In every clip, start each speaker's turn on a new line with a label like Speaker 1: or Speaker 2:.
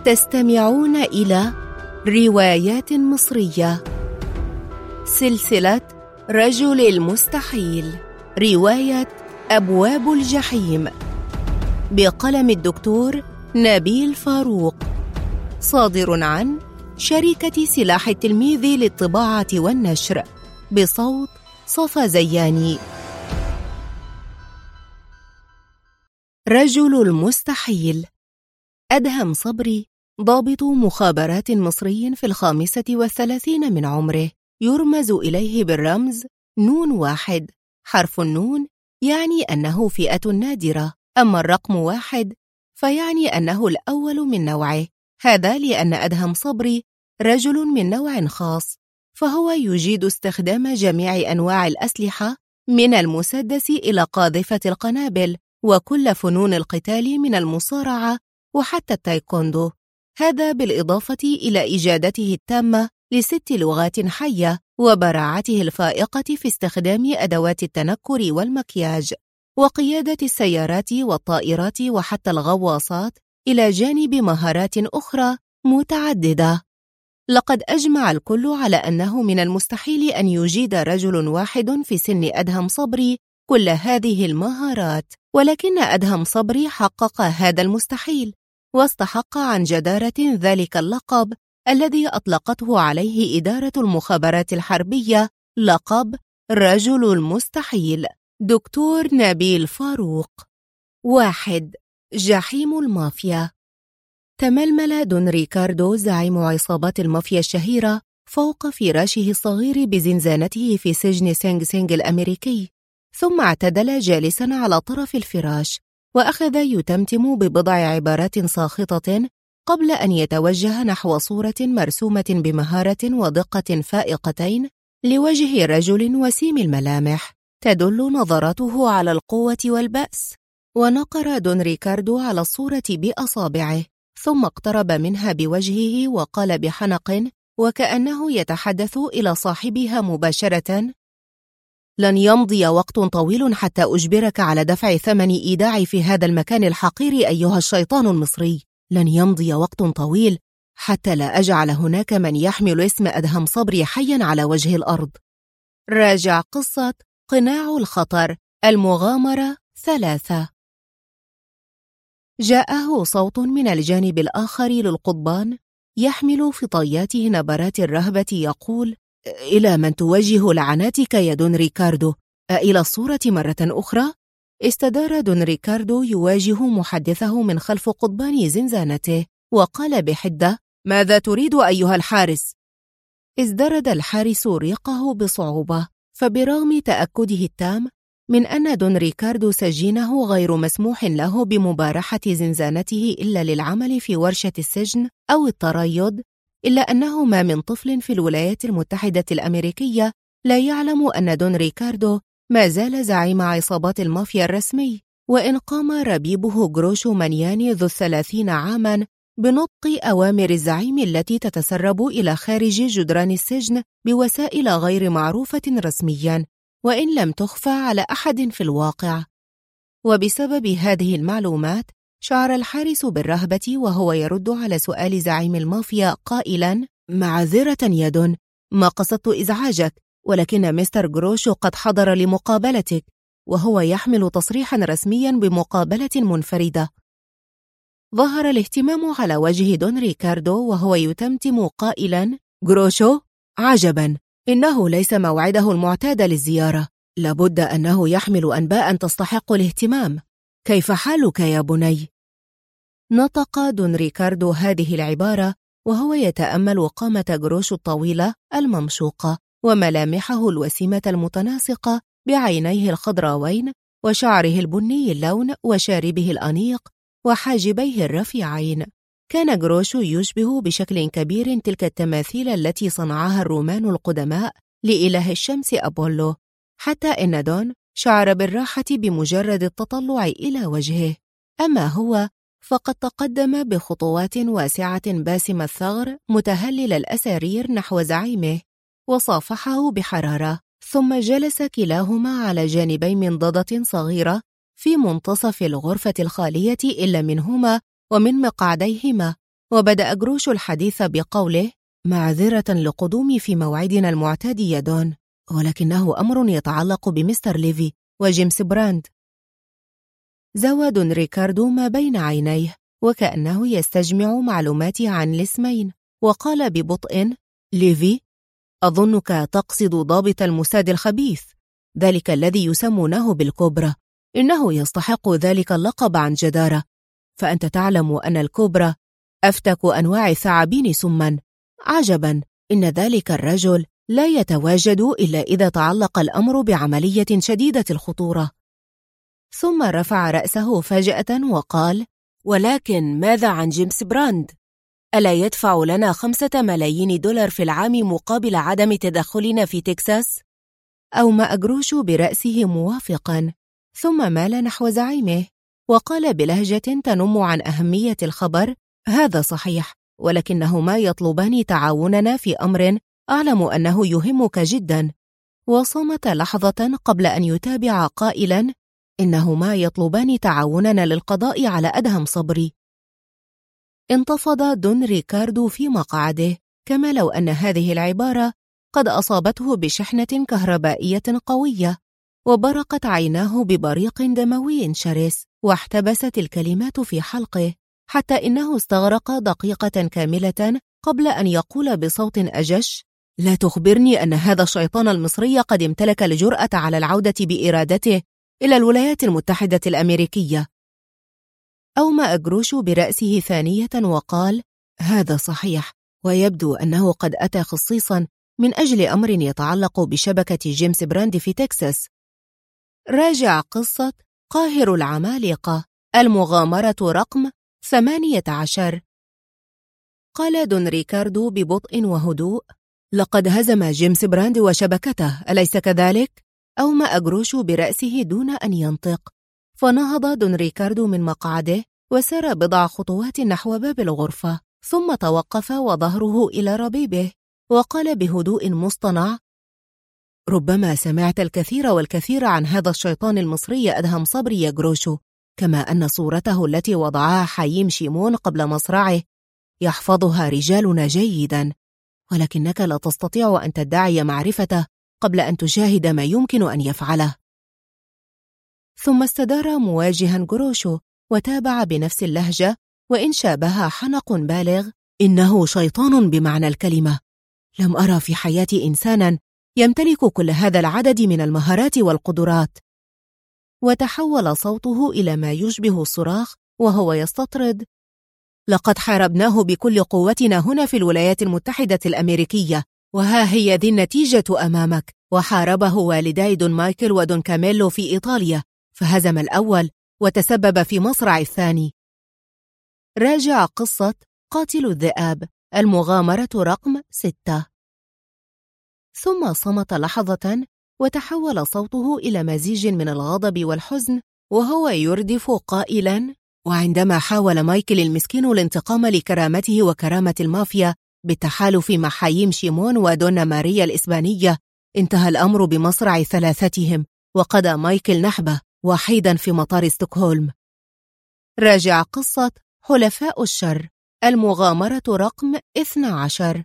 Speaker 1: تستمعون إلى روايات مصرية، سلسلة رجل المستحيل، رواية أبواب الجحيم، بقلم الدكتور نبيل فاروق، صادر عن شركة سلاح التلميذ للطباعة والنشر، بصوت صفا زياني. رجل المستحيل. أدهم صبري ضابط مخابرات مصري في 35 من عمره، يرمز إليه بالرمز نون 1. حرف النون يعني أنه فئة نادرة، أما الرقم 1 فيعني أنه الأول من نوعه. هذا لأن أدهم صبري رجل من نوع خاص، فهو يجيد استخدام جميع أنواع الأسلحة من المسدس إلى قاذفة القنابل، وكل فنون القتال من المصارعة وحتى التايكوندو. هذا بالإضافة إلى إجادته التامة ل6 لغات حية، وبراعته الفائقة في استخدام أدوات التنكر والمكياج، وقيادة السيارات والطائرات وحتى الغواصات، إلى جانب مهارات أخرى متعددة. لقد أجمع الكل على أنه من المستحيل أن يجيد رجل واحد في سن أدهم صبري كل هذه المهارات، ولكن أدهم صبري حقق هذا المستحيل، واستحق عن جدارة ذلك اللقب الذي أطلقته عليه إدارة المخابرات الحربية، لقب رجل المستحيل. دكتور نبيل فاروق. 1. جحيم المافيا. تململ دون ريكاردو زعيم عصابات المافيا الشهيرة فوق فراشه الصغير بزنزانته في سجن سينغ سينغ الأمريكي، ثم اعتدل جالسا على طرف الفراش، وأخذ يتمتم ببضع عبارات ساخطة قبل أن يتوجه نحو صورة مرسومة بمهارة ودقة فائقتين لوجه رجل وسيم الملامح تدل نظراته على القوة والبأس. ونقر دون ريكاردو على الصورة بأصابعه، ثم اقترب منها بوجهه وقال بحنق وكأنه يتحدث إلى صاحبها مباشرة: لن يمضي وقت طويل حتى أجبرك على دفع ثمن إيداعي في هذا المكان الحقير أيها الشيطان المصري. لن يمضي وقت طويل حتى لا أجعل هناك من يحمل اسم أدهم صبري حيا على وجه الأرض. راجع قصة قناع الخطر، المغامرة 3. جاءه صوت من الجانب الآخر للقضبان يحمل في طياته نبرات الرهبة يقول: إلى من توجه لعناتك يا دون ريكاردو؟ إلى الصورة مرة أخرى؟ استدار دون ريكاردو يواجه محدثه من خلف قضبان زنزانته، وقال بحدة: ماذا تريد أيها الحارس؟ ازدرد الحارس ريقه بصعوبة، فبرغم تأكده التام من أن دون ريكاردو سجينه غير مسموح له بمبارحة زنزانته إلا للعمل في ورشة السجن أو التريض، إلا أنه ما من طفل في الولايات المتحدة الأمريكية لا يعلم أن دون ريكاردو ما زال زعيم عصابات المافيا الرسمي، وإن قام ربيبه جروشو مانياني ذو 30 عاماً بنطق أوامر الزعيم التي تتسرب إلى خارج جدران السجن بوسائل غير معروفة رسمياً، وإن لم تخفى على أحد في الواقع. وبسبب هذه المعلومات شعر الحارس بالرهبة وهو يرد على سؤال زعيم المافيا قائلاً: معذرة يا دون، ما قصدت إزعاجك، ولكن مستر جروشو قد حضر لمقابلتك، وهو يحمل تصريحاً رسمياً بمقابلة منفردة. ظهر الاهتمام على وجه دون ريكاردو وهو يتمتم قائلاً: جروشو؟ عجباً، إنه ليس موعده المعتاد للزيارة، لابد أنه يحمل أنباء تستحق الاهتمام. كيف حالك يا بني؟ نطق دون ريكاردو هذه العبارة وهو يتأمل قامة جروشو الطويلة الممشوقة وملامحه الوسيمة المتناسقة بعينيه الخضراوين وشعره البني اللون وشاربه الأنيق وحاجبيه الرفيعين. كان جروشو يشبه بشكل كبير تلك التماثيل التي صنعها الرومان القدماء لإله الشمس أبولو، حتى إن دون شعر بالراحة بمجرد التطلع إلى وجهه. أما هو فقد تقدم بخطوات واسعة باسم الثغر متهلل الأسارير نحو زعيمه، وصافحه بحرارة، ثم جلس كلاهما على جانبي منضدة صغيرة في منتصف الغرفة الخالية إلا منهما ومن مقعديهما، وبدأ جروشو الحديث بقوله: معذرة لقدومي في موعدنا المعتاد يا دون، ولكنه أمر يتعلق بمستر ليفي وجيمس براند. زوى دون ريكاردو ما بين عينيه وكأنه يستجمع معلومات عن الاسمين، وقال ببطء: ليفي؟ أظنك تقصد ضابط الموساد الخبيث، ذلك الذي يسمونه بالكوبرا. إنه يستحق ذلك اللقب عن جدارة، فأنت تعلم أن الكوبرا أفتك أنواع الثعابين سماً. عجباً، إن ذلك الرجل لا يتواجد إلا إذا تعلق الأمر بعملية شديدة الخطورة. ثم رفع رأسه فجأة وقال: ولكن ماذا عن جيمس براند؟ ألا يدفع لنا 5 ملايين دولار في العام مقابل عدم تدخلنا في تكساس؟ أومأ جروشو برأسه موافقاً، ثم مال نحو زعيمه وقال بلهجة تنم عن أهمية الخبر: هذا صحيح، ولكنهما يطلبان تعاوننا في أمر أعلم أنه يهمك جداً. وصمت لحظة قبل أن يتابع قائلاً: إنهما يطلبان تعاوننا للقضاء على أدهم صبري. انتفض دون ريكاردو في مقعده، كما لو أن هذه العبارة قد أصابته بشحنة كهربائية قوية، وبرقت عيناه ببريق دموي شرس، واحتبست الكلمات في حلقه، حتى إنه استغرق دقيقة كاملة قبل أن يقول بصوت أجش: لا تخبرني أن هذا الشيطان المصري قد امتلك الجرأة على العودة بإرادته إلى الولايات المتحدة الأمريكية. أومأ جروشو برأسه ثانية وقال: هذا صحيح، ويبدو أنه قد أتى خصيصا من أجل أمر يتعلق بشبكة جيمس براند في تكساس. راجع قصة قاهر العمالقة، المغامرة رقم 18. قال دون ريكاردو ببطء وهدوء: لقد هزم جيمس براند وشبكته، أليس كذلك؟ أومأ جروشو برأسه دون أن ينطق، فنهض دون ريكاردو من مقعده وسار بضع خطوات نحو باب الغرفة، ثم توقف وظهره إلى ربيبه وقال بهدوء مصطنع: ربما سمعت الكثير والكثير عن هذا الشيطان المصري أدهم صبري يا جروشو، كما أن صورته التي وضعها حييم شيمون قبل مصرعه يحفظها رجالنا جيدا، ولكنك لا تستطيع أن تدعي معرفته قبل أن تشاهد ما يمكن أن يفعله. ثم استدار مواجها جروشو وتابع بنفس اللهجة: وإن شابها حنق بالغ، إنه شيطان بمعنى الكلمة. لم أرى في حياتي إنسانا يمتلك كل هذا العدد من المهارات والقدرات. وتحول صوته إلى ما يشبه الصراخ وهو يستطرد: لقد حاربناه بكل قوتنا هنا في الولايات المتحدة الأمريكية، وها هي ذي النتيجة أمامك. وحاربه والداي دون مايكل ودون كاميلو في إيطاليا، فهزم الأول وتسبب في مصرع الثاني. راجع قصة قاتل الذئاب، المغامرة رقم 6. ثم صمت لحظة وتحول صوته إلى مزيج من الغضب والحزن وهو يردف قائلا: وعندما حاول مايكل المسكين الانتقام لكرامته وكرامة المافيا بالتحالف مع حييم شيمون ودونا ماريا الإسبانية، انتهى الأمر بمصرع ثلاثتهم، وقضى مايكل نحبه وحيدا في مطار ستوكهولم. راجع قصة حلفاء الشر، المغامرة رقم 12.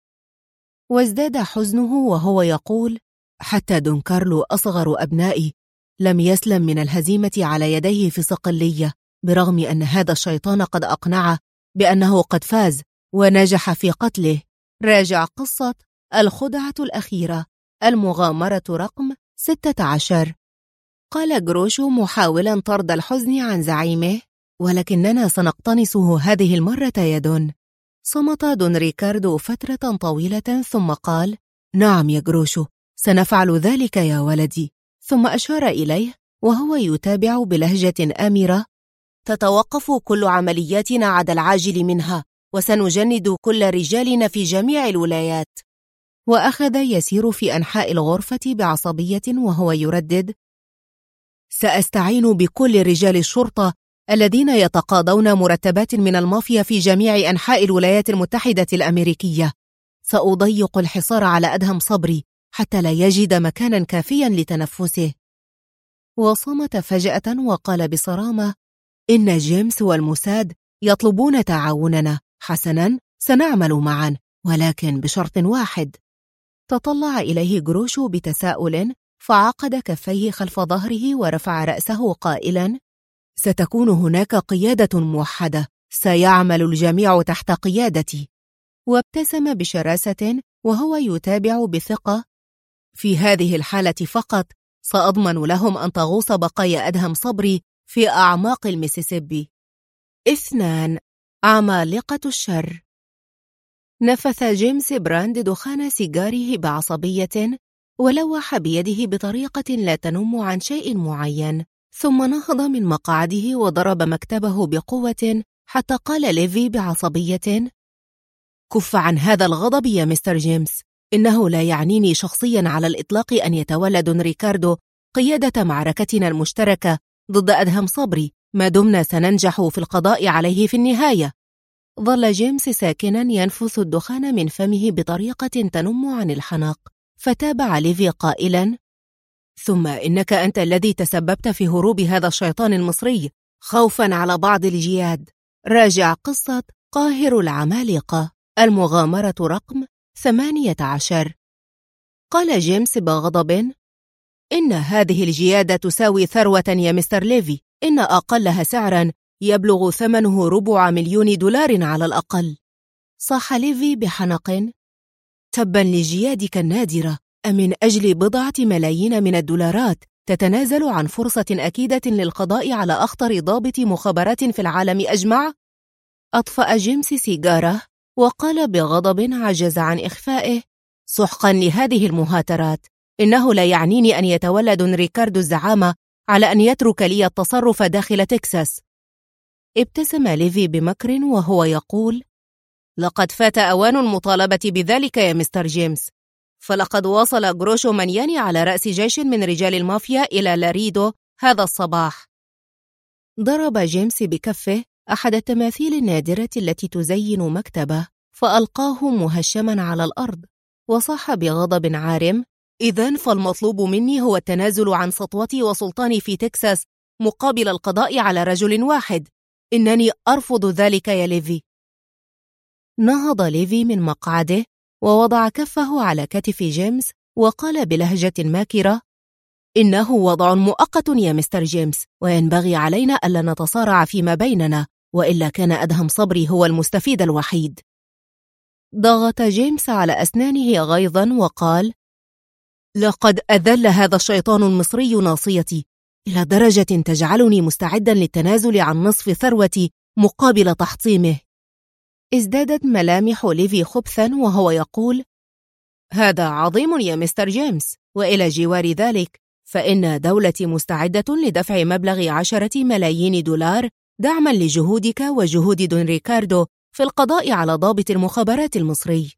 Speaker 1: وازداد حزنه وهو يقول: حتى دون كارلو أصغر أبنائي لم يسلم من الهزيمة على يديه في صقلية، برغم أن هذا الشيطان قد أقنعه بأنه قد فاز ونجح في قتله. راجع قصة الخدعة الأخيرة، المغامرة رقم 16. قال جروشو محاولا طرد الحزن عن زعيمه: ولكننا سنقتنصه هذه المرة يا دون. صمت دون ريكاردو فترة طويلة ثم قال: نعم يا جروشو، سنفعل ذلك يا ولدي. ثم أشار إليه وهو يتابع بلهجة آمرة: تتوقف كل عملياتنا عدا العاجل منها، وسنجند كل رجالنا في جميع الولايات. وأخذ يسير في أنحاء الغرفة بعصبية وهو يردد: سأستعين بكل رجال الشرطة الذين يتقاضون مرتبات من المافيا في جميع أنحاء الولايات المتحدة الأمريكية. سأضيق الحصار على أدهم صبري حتى لا يجد مكانا كافيا لتنفسه. وصمت فجأة وقال بصرامة: إن جيمس والموساد يطلبون تعاوننا، حسناً، سنعمل معاً، ولكن بشرط واحد. تطلع إليه جروشو بتساؤل، فعقد كفيه خلف ظهره ورفع رأسه قائلاً: ستكون هناك قيادة موحدة، سيعمل الجميع تحت قيادتي. وابتسم بشراسة وهو يتابع بثقة: في هذه الحالة فقط سأضمن لهم أن تغوص بقايا أدهم صبري في أعماق الميسيسيبي. 2. عمالقة الشر. نفث جيمس براند دخان سيجاره بعصبية، ولوح بيده بطريقة لا تنم عن شيء معين، ثم نهض من مقعده وضرب مكتبه بقوة حتى قال ليفي بعصبية: كف عن هذا الغضب يا مستر جيمس، إنه لا يعنيني شخصيا على الإطلاق أن يتولى دون ريكاردو قيادة معركتنا المشتركة ضد أدهم صبري ما دمنا سننجح في القضاء عليه في النهاية. ظل جيمس ساكنا ينفث الدخان من فمه بطريقة تنم عن الحناق، فتابع ليفي قائلا: ثم إنك أنت الذي تسببت في هروب هذا الشيطان المصري خوفا على بعض الجياد. راجع قصة قاهر العمالقة، المغامرة رقم 18. قال جيمس بغضب: إن هذه الجيادة تساوي ثروة يا مستر ليفي، إن أقلها سعرا يبلغ ثمنه $250,000 على الأقل. صاح ليفي بحنق: تبا لجيادك النادرة، أمن أجل بضعة ملايين من الدولارات تتنازل عن فرصة أكيدة للقضاء على أخطر ضابط مخابرات في العالم أجمع؟ أطفأ جيمس سيجاره وقال بغضب عجز عن إخفائه: سحقا لهذه المهاترات، إنه لا يعنيني أن يتولى دون ريكاردو الزعامة على أن يترك لي التصرف داخل تكساس. ابتسم ليفي بمكر وهو يقول: لقد فات أوان المطالبة بذلك يا مستر جيمس، فلقد واصل جروشو مانياني على رأس جيش من رجال المافيا إلى لاريدو هذا الصباح. ضرب جيمس بكفه أحد التماثيل النادرة التي تزين مكتبه، فألقاه مهشما على الأرض، وصاح بغضب عارم: إذن فالمطلوب مني هو التنازل عن سطوتي وسلطاني في تكساس مقابل القضاء على رجل واحد. إنني أرفض ذلك يا ليفي. نهض ليفي من مقعده ووضع كفه على كتف جيمس وقال بلهجة ماكرة: إنه وضع مؤقت يا مستر جيمس، وينبغي علينا ألا نتصارع فيما بيننا، وإلا كان أدهم صبري هو المستفيد الوحيد. ضغط جيمس على أسنانه غيظا وقال: لقد أذل هذا الشيطان المصري ناصيتي إلى درجة تجعلني مستعدا للتنازل عن نصف ثروتي مقابل تحطيمه. ازدادت ملامح ليفي خبثا وهو يقول: هذا عظيم يا مستر جيمس، وإلى جوار ذلك فإن دولتي مستعدة لدفع مبلغ 10 ملايين دولار دعما لجهودك وجهود دون ريكاردو في القضاء على ضابط المخابرات المصري.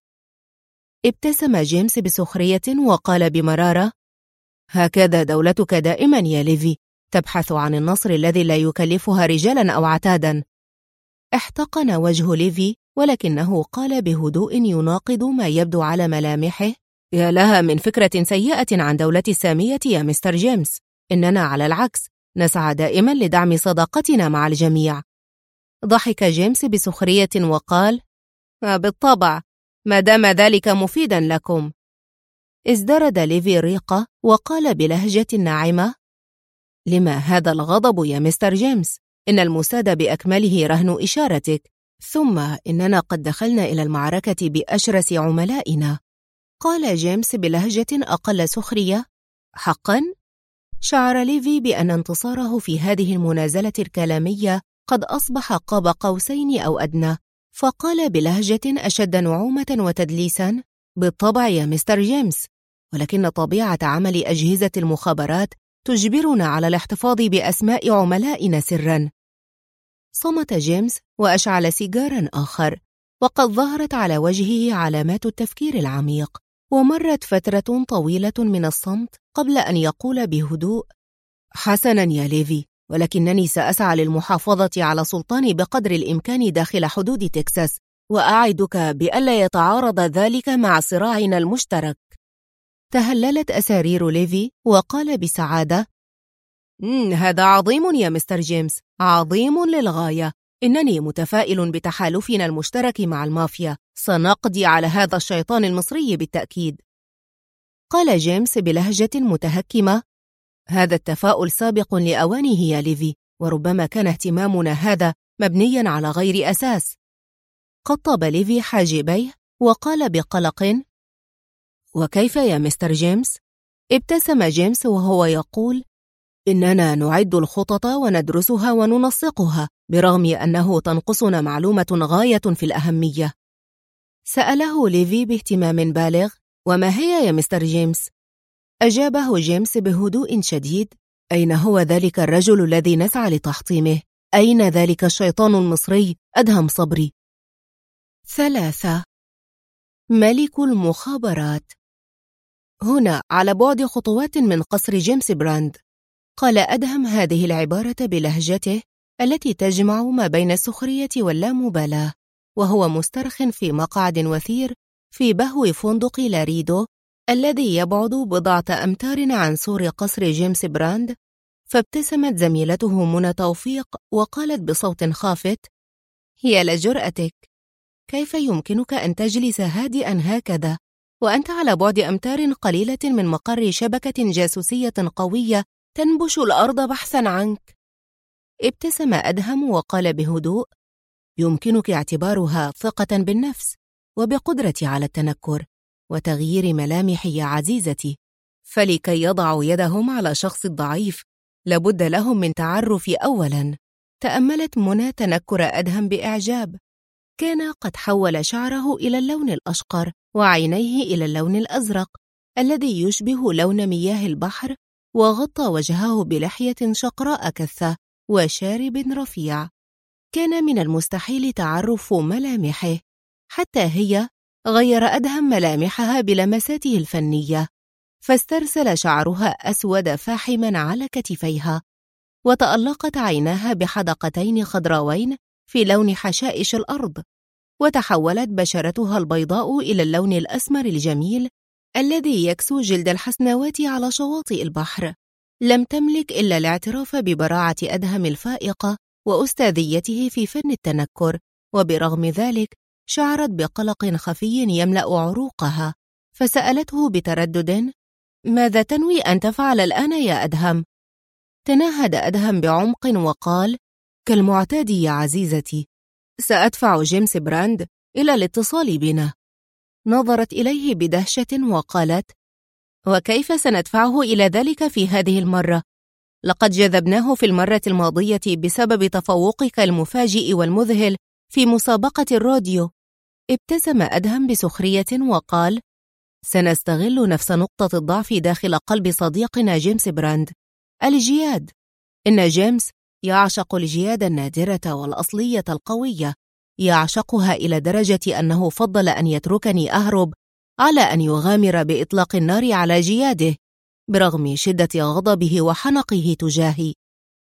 Speaker 1: ابتسم جيمس بسخرية وقال بمرارة: هكذا دولتك دائما يا ليفي، تبحث عن النصر الذي لا يكلفها رجالا أو عتادا. احتقن وجه ليفي، ولكنه قال بهدوء يناقض ما يبدو على ملامحه: يا لها من فكرة سيئة عن دولتي السامية يا مستر جيمس، إننا على العكس نسعى دائما لدعم صداقتنا مع الجميع. ضحك جيمس بسخرية وقال: بالطبع، ما دام ذلك مفيدا لكم. ازدرد ليفي الريقة وقال بلهجة ناعمة: لما هذا الغضب يا مستر جيمس؟ إن المساد بأكمله رهن إشارتك، ثم إننا قد دخلنا إلى المعركة بأشرس عملائنا. قال جيمس بلهجة أقل سخرية: حقا؟ شعر ليفي بأن انتصاره في هذه المنازلة الكلامية قد أصبح قاب قوسين أو أدنى، فقال بلهجة أشد نعومة وتدليسا: بالطبع يا مستر جيمس، ولكن طبيعة عمل أجهزة المخابرات تجبرنا على الاحتفاظ بأسماء عملائنا سرا. صمت جيمس وأشعل سيجارا آخر، وقد ظهرت على وجهه علامات التفكير العميق، ومرت فترة طويلة من الصمت قبل أن يقول بهدوء: حسنا يا ليفي، ولكنني سأسعى للمحافظة على سلطاني بقدر الإمكان داخل حدود تكساس، وأعدك بألا يتعارض ذلك مع صراعنا المشترك. تهللت أسارير ليفي وقال بسعادة: هذا عظيم يا مستر جيمس، عظيم للغاية، إنني متفائل بتحالفنا المشترك مع المافيا. سنقضي على هذا الشيطان المصري بالتأكيد. قال جيمس بلهجة متهكمة: هذا التفاؤل سابق لأوانه يا ليفي، وربما كان اهتمامنا هذا مبنياً على غير أساس. قطب ليفي حاجبيه وقال بقلق: وكيف يا مستر جيمس؟ ابتسم جيمس وهو يقول: إننا نعد الخطط وندرسها وننسقها، برغم أنه تنقصنا معلومة غاية في الأهمية. سأله ليفي باهتمام بالغ: وما هي يا مستر جيمس؟ أجابه جيمس بهدوء شديد: أين هو ذلك الرجل الذي نسعى لتحطيمه؟ أين ذلك الشيطان المصري أدهم صبري؟ 3. ملك المخابرات. هنا على بعد خطوات من قصر جيمس براند. قال أدهم هذه العبارة بلهجته التي تجمع ما بين السخرية واللامبالاة، وهو مسترخٍ في مقعد وثير في بهو فندق لاريدو الذي يبعد بضعة أمتار عن سور قصر جيمس براند. فابتسمت زميلته منى توفيق وقالت بصوت خافت: يا لجرأتك، كيف يمكنك أن تجلس هادئا هكذا وأنت على بعد أمتار قليلة من مقر شبكة جاسوسية قوية تنبش الأرض بحثا عنك؟ ابتسم أدهم وقال بهدوء: يمكنك اعتبارها ثقة بالنفس وبقدرتي على التنكر وتغيير ملامحي يا عزيزتي، فلكي يضعوا يدهم على شخص ضعيف لابد لهم من تعرف أولاً. تأملت منى تنكر أدهم بإعجاب. كان قد حول شعره إلى اللون الأشقر وعينيه إلى اللون الأزرق الذي يشبه لون مياه البحر، وغطى وجهه بلحية شقراء كثة وشارب رفيع. كان من المستحيل تعرف ملامحه، حتى هي غير أدهم ملامحها بلمساته الفنية، فاسترسل شعرها أسود فاحما على كتفيها، وتألقت عيناها بحدقتين خضراوين في لون حشائش الأرض، وتحولت بشرتها البيضاء إلى اللون الأسمر الجميل الذي يكسو جلد الحسنوات على شواطئ البحر. لم تملك إلا الاعتراف ببراعة أدهم الفائقة وأستاذيته في فن التنكر، وبرغم ذلك شعرت بقلق خفي يملأ عروقها، فسألته بتردد: ماذا تنوي أن تفعل الآن يا أدهم؟ تنهد أدهم بعمق وقال: كالمعتاد يا عزيزتي، سأدفع جيمس براند إلى الاتصال بنا. نظرت إليه بدهشة وقالت: وكيف سندفعه إلى ذلك في هذه المرة؟ لقد جذبناه في المرة الماضية بسبب تفوقك المفاجئ والمذهل في مسابقة الراديو. ابتسم أدهم بسخرية وقال: سنستغل نفس نقطة الضعف داخل قلب صديقنا جيمس براند، الجياد. إن جيمس يعشق الجياد النادرة والأصلية القوية، يعشقها إلى درجة أنه فضل أن يتركني أهرب على أن يغامر بإطلاق النار على جياده برغم شدة غضبه وحنقه تجاهي.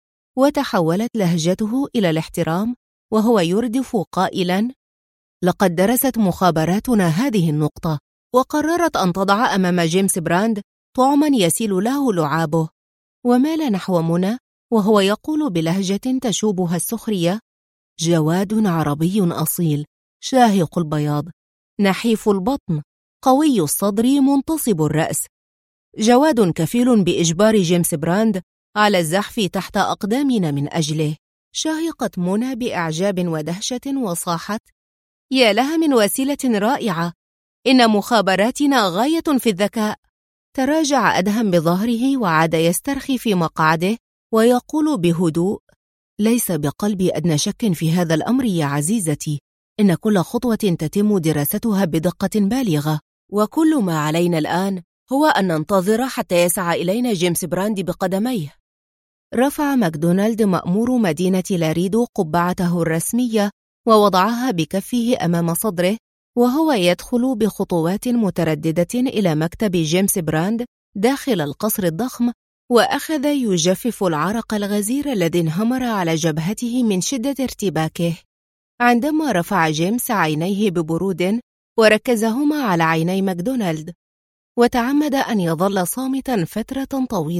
Speaker 1: وتحولت لهجته إلى الاحترام وهو يردف قائلا: لقد درست مخابراتنا هذه النقطة وقررت أن تضع أمام جيمس براند طعما يسيل له لعابه. ومال نحو منى وهو يقول بلهجة تشوبها السخرية: جواد عربي أصيل، شاهق البياض، نحيف البطن، قوي الصدر، منتصب الرأس، جواد كفيل بإجبار جيمس براند على الزحف تحت أقدامنا من أجله. شهقت منى بإعجاب ودهشة وصاحت: يا لها من وسيلة رائعة، إن مخابراتنا غاية في الذكاء. تراجع أدهم بظهره وعاد يسترخي في مقعده ويقول بهدوء: ليس بقلبي أدنى شك في هذا الأمر يا عزيزتي، إن كل خطوة تتم دراستها بدقة بالغة، وكل ما علينا الآن هو أن ننتظر حتى يسعى إلينا جيمس براند بقدميه. رفع ماكدونالد مأمور مدينة لاريدو قبعته الرسمية ووضعها بكفه أمام صدره وهو يدخل بخطوات مترددة إلى مكتب جيمس براند داخل القصر الضخم، وأخذ يجفف العرق الغزير الذي انهمر على جبهته من شدة ارتباكه. عندما رفع جيمس عينيه ببرود وركزهما على عيني ماكدونالد، وتعمد أن يظل صامتا فترة طويلة،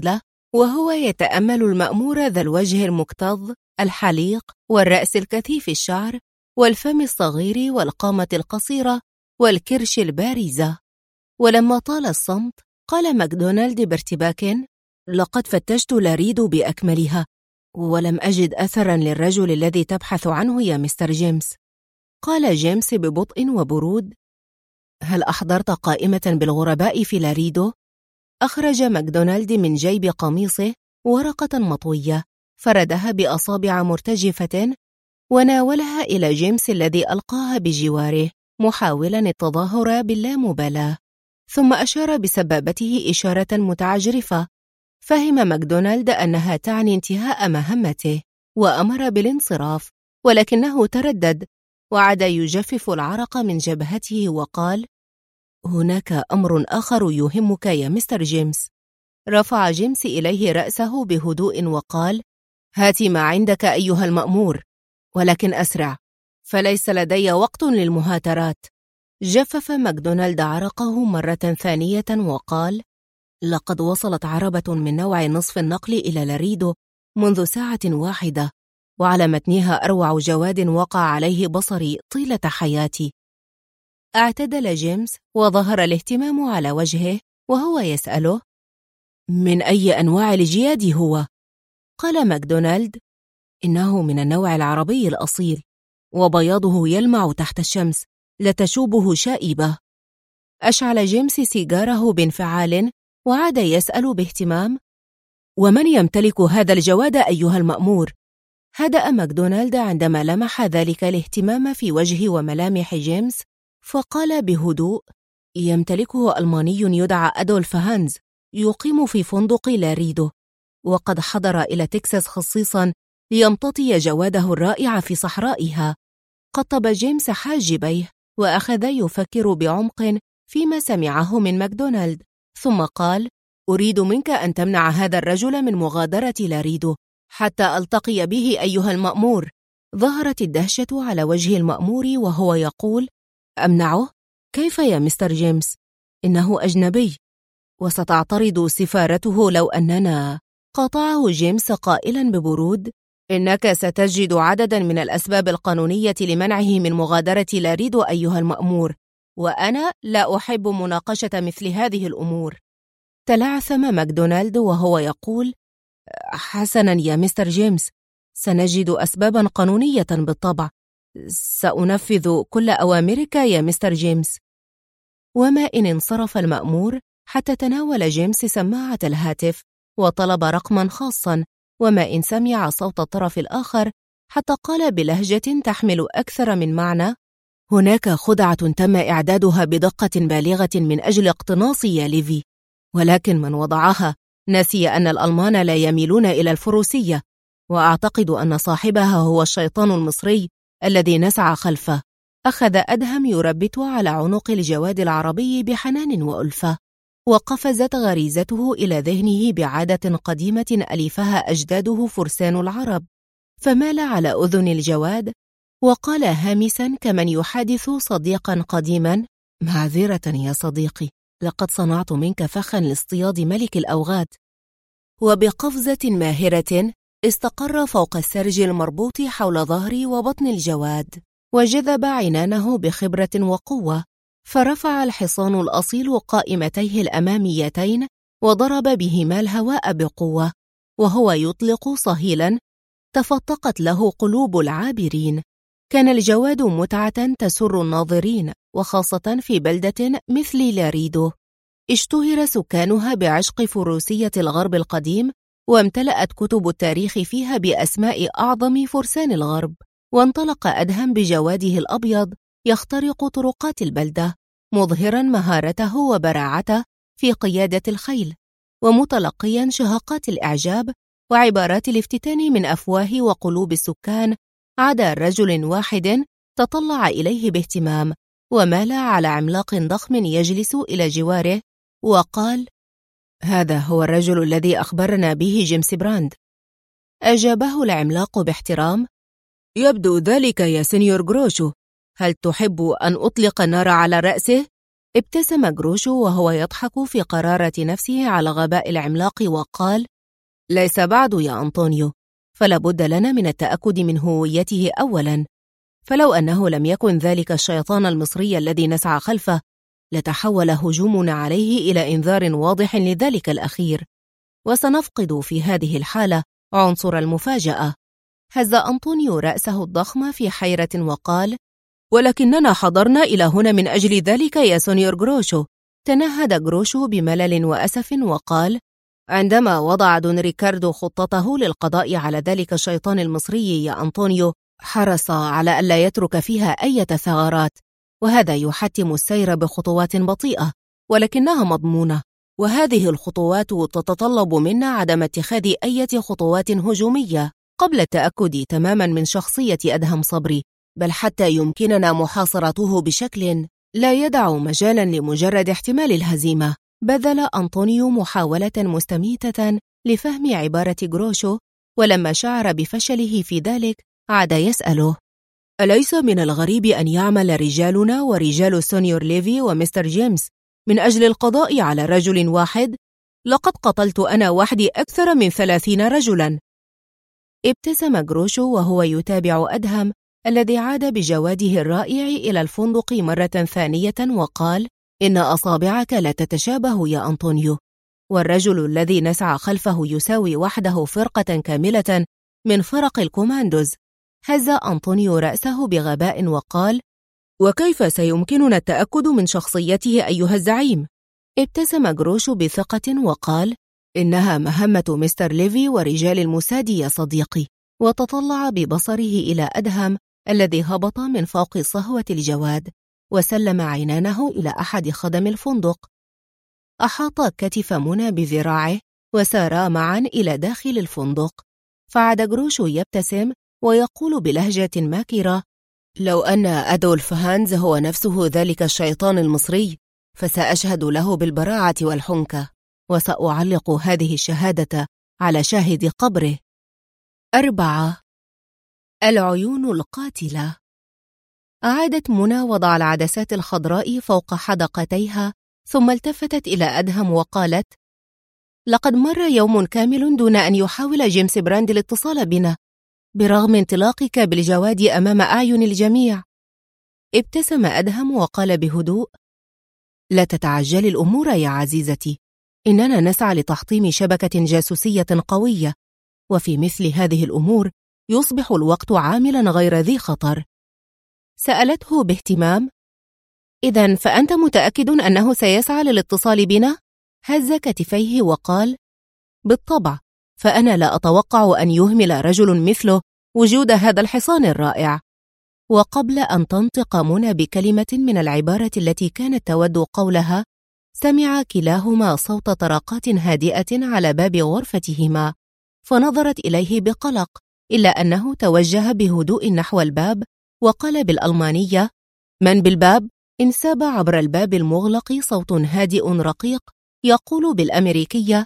Speaker 1: وهو يتأمل المأمور ذا الوجه المكتظ الحليق والرأس الكثيف الشعر والفم الصغير والقامة القصيرة والكرش البارزة. ولما طال الصمت قال ماكدونالد بارتباك: لقد فتشت لاريدو بأكملها ولم أجد أثرا للرجل الذي تبحث عنه يا مستر جيمس. قال جيمس ببطء وبرود: هل أحضرت قائمة بالغرباء في لاريدو؟ أخرج ماكدونالد من جيب قميصه ورقة مطوية، فردها بأصابع مرتجفة وناولها إلى جيمس الذي ألقاها بجواره محاولا التظاهر باللامبالاة، ثم أشار بسبابته إشارة متعجرفة. فهم ماكدونالد أنها تعني انتهاء مهمته وأمر بالانصراف، ولكنه تردد وعاد يجفف العرق من جبهته وقال: هناك أمر آخر يهمك يا مستر جيمس. رفع جيمس إليه رأسه بهدوء وقال: هات ما عندك أيها المأمور، ولكن أسرع، فليس لدي وقت للمهاترات. جفف ماكدونالد عرقه مرة ثانية وقال: لقد وصلت عربة من نوع نصف النقل إلى لاريدو منذ ساعة واحدة، وعلى متنها أروع جواد وقع عليه بصري طيلة حياتي. اعتدل جيمس وظهر الاهتمام على وجهه وهو يسأله: من أي أنواع الجياد هو؟ قال ماكدونالد: إنه من النوع العربي الأصيل، وبياضه يلمع تحت الشمس لا تشوبه شائبة. أشعل جيمس سيجاره بانفعال وعاد يسأل باهتمام: ومن يمتلك هذا الجواد أيها المأمور؟ هدأ ماكدونالد عندما لمح ذلك الاهتمام في وجه وملامح جيمس، فقال بهدوء: يمتلكه ألماني يدعى أدولف هانز، يقيم في فندق لاريدو، وقد حضر إلى تكساس خصيصا ليمتطي جواده الرائع في صحرائها. قطب جيمس حاجبيه وأخذ يفكر بعمق فيما سمعه من ماكدونالد، ثم قال: أريد منك أن تمنع هذا الرجل من مغادرة لاريدو حتى ألتقي به أيها المأمور. ظهرت الدهشة على وجه المأمور وهو يقول: أمنعه؟ كيف يا مستر جيمس؟ إنه أجنبي، وستعترض سفارته لو أننا… قاطعه جيمس قائلا ببرود: إنك ستجد عددا من الأسباب القانونية لمنعه من مغادرة لاريدو أيها المأمور، وأنا لا أحب مناقشة مثل هذه الأمور. تلعثم ماكدونالد وهو يقول: حسنا يا مستر جيمس، سنجد أسبابا قانونية بالطبع، سأنفذ كل أوامرك يا مستر جيمس. وما إن انصرف المأمور حتى تناول جيمس سماعة الهاتف وطلب رقما خاصا، وما إن سمع صوت الطرف الآخر حتى قال بلهجة تحمل أكثر من معنى: هناك خدعة تم إعدادها بدقة بالغة من أجل اقتناصي يا ليفي، ولكن من وضعها نسي أن الألمان لا يميلون إلى الفروسية، وأعتقد أن صاحبها هو الشيطان المصري الذي نسعى خلفه. أخذ أدهم يربت على عنق الجواد العربي بحنان وألفة، وقفزت غريزته إلى ذهنه بعادة قديمة ألفها أجداده فرسان العرب، فمال على أذن الجواد وقال هامسا كمن يحادث صديقا قديما: معذرة يا صديقي، لقد صنعت منك فخا لاصطياد ملك الأوغاد. وبقفزة ماهرة استقر فوق السرج المربوط حول ظهر وبطن الجواد، وجذب عنانه بخبرة وقوة، فرفع الحصان الأصيل قائمتيه الأماميتين وضرب بهما الهواء بقوة، وهو يطلق صهيلا تفتقت له قلوب العابرين. كان الجواد متعة تسر الناظرين، وخاصة في بلدة مثل لاريدو اشتهر سكانها بعشق فروسية الغرب القديم، وامتلأت كتب التاريخ فيها بأسماء أعظم فرسان الغرب. وانطلق أدهم بجواده الأبيض يخترق طرقات البلدة، مظهرا مهارته وبراعته في قيادة الخيل، ومتلقيا شهقات الإعجاب وعبارات الافتتان من أفواه وقلوب السكان، عدا رجل واحد تطلع إليه باهتمام ومال على عملاق ضخم يجلس إلى جواره وقال: هذا هو الرجل الذي أخبرنا به جيمس براند. أجابه العملاق باحترام: يبدو ذلك يا سينيور جروشو، هل تحب أن أطلق النار على رأسه؟ ابتسم جروشو وهو يضحك في قرارة نفسه على غباء العملاق وقال: ليس بعد يا أنطونيو، فلا بد لنا من التأكد من هويته أولاً، فلو أنه لم يكن ذلك الشيطان المصري الذي نسعى خلفه لتحول هجومنا عليه إلى إنذار واضح لذلك الأخير، وسنفقد في هذه الحالة عنصر المفاجأة. هز أنطونيو رأسه الضخم في حيرة وقال: ولكننا حضرنا إلى هنا من أجل ذلك يا سونيور جروشو. تنهد جروشو بملل وأسف وقال: عندما وضع دون ريكاردو خطته للقضاء على ذلك الشيطان المصري يا أنطونيو، حرص على ألا يترك فيها أي ثغرات، وهذا يحتم السير بخطوات بطيئة ولكنها مضمونة، وهذه الخطوات تتطلب منا عدم اتخاذ أي خطوات هجومية قبل التأكد تماما من شخصية أدهم صبري، بل حتى يمكننا محاصرته بشكل لا يدع مجالا لمجرد احتمال الهزيمة. بذل أنطونيو محاولة مستميتة لفهم عبارة جروشو، ولما شعر بفشله في ذلك عاد يسأله: أليس من الغريب أن يعمل رجالنا ورجال سونيور ليفي ومستر جيمس من أجل القضاء على رجل واحد؟ لقد قتلت أنا وحدي أكثر من 30 رجلا. ابتسم جروشو وهو يتابع أدهم الذي عاد بجواده الرائع إلى الفندق مرة ثانية وقال: إن أصابعك لا تتشابه يا أنطونيو، والرجل الذي نسعى خلفه يساوي وحده فرقة كاملة من فرق الكوماندوز. هز أنطونيو رأسه بغباء وقال: وكيف سيمكننا التأكد من شخصيته أيها الزعيم؟ ابتسم جروشو بثقة وقال: إنها مهمة مستر ليفي ورجال الموساد يا صديقي. وتطلع ببصره إلى أدهم الذي هبط من فوق صهوة الجواد، وسلم عينانه إلى أحد خدم الفندق. أحاط كتف منى بذراعه وسارا معا إلى داخل الفندق، فعاد جروشو يبتسم ويقول بلهجة ماكرة: لو أن أدولف هانز هو نفسه ذلك الشيطان المصري فسأشهد له بالبراعة والحنكة، وسأعلق هذه الشهادة على شاهد قبره. 4. العيون القاتلة. أعادت منى وضع العدسات الخضراء فوق حدقتيها، ثم التفتت إلى أدهم وقالت: لقد مر يوم كامل دون أن يحاول جيمس براند الاتصال بنا، برغم انطلاقك بالجواد أمام أعين الجميع. ابتسم أدهم وقال بهدوء: لا تتعجل الأمور يا عزيزتي، إننا نسعى لتحطيم شبكة جاسوسية قوية، وفي مثل هذه الأمور يصبح الوقت عاملا غير ذي خطر. سألته باهتمام: إذن فأنت متأكد أنه سيسعى للاتصال بنا؟ هز كتفيه وقال: بالطبع، فأنا لا أتوقع أن يهمل رجل مثله وجود هذا الحصان الرائع. وقبل أن تنطق منى بكلمة من العبارة التي كانت تود قولها، سمع كلاهما صوت طرقات هادئة على باب غرفتهما، فنظرت إليه بقلق، إلا أنه توجه بهدوء نحو الباب وقال بالألمانية: من بالباب؟ انساب عبر الباب المغلق صوت هادئ رقيق يقول بالأمريكية: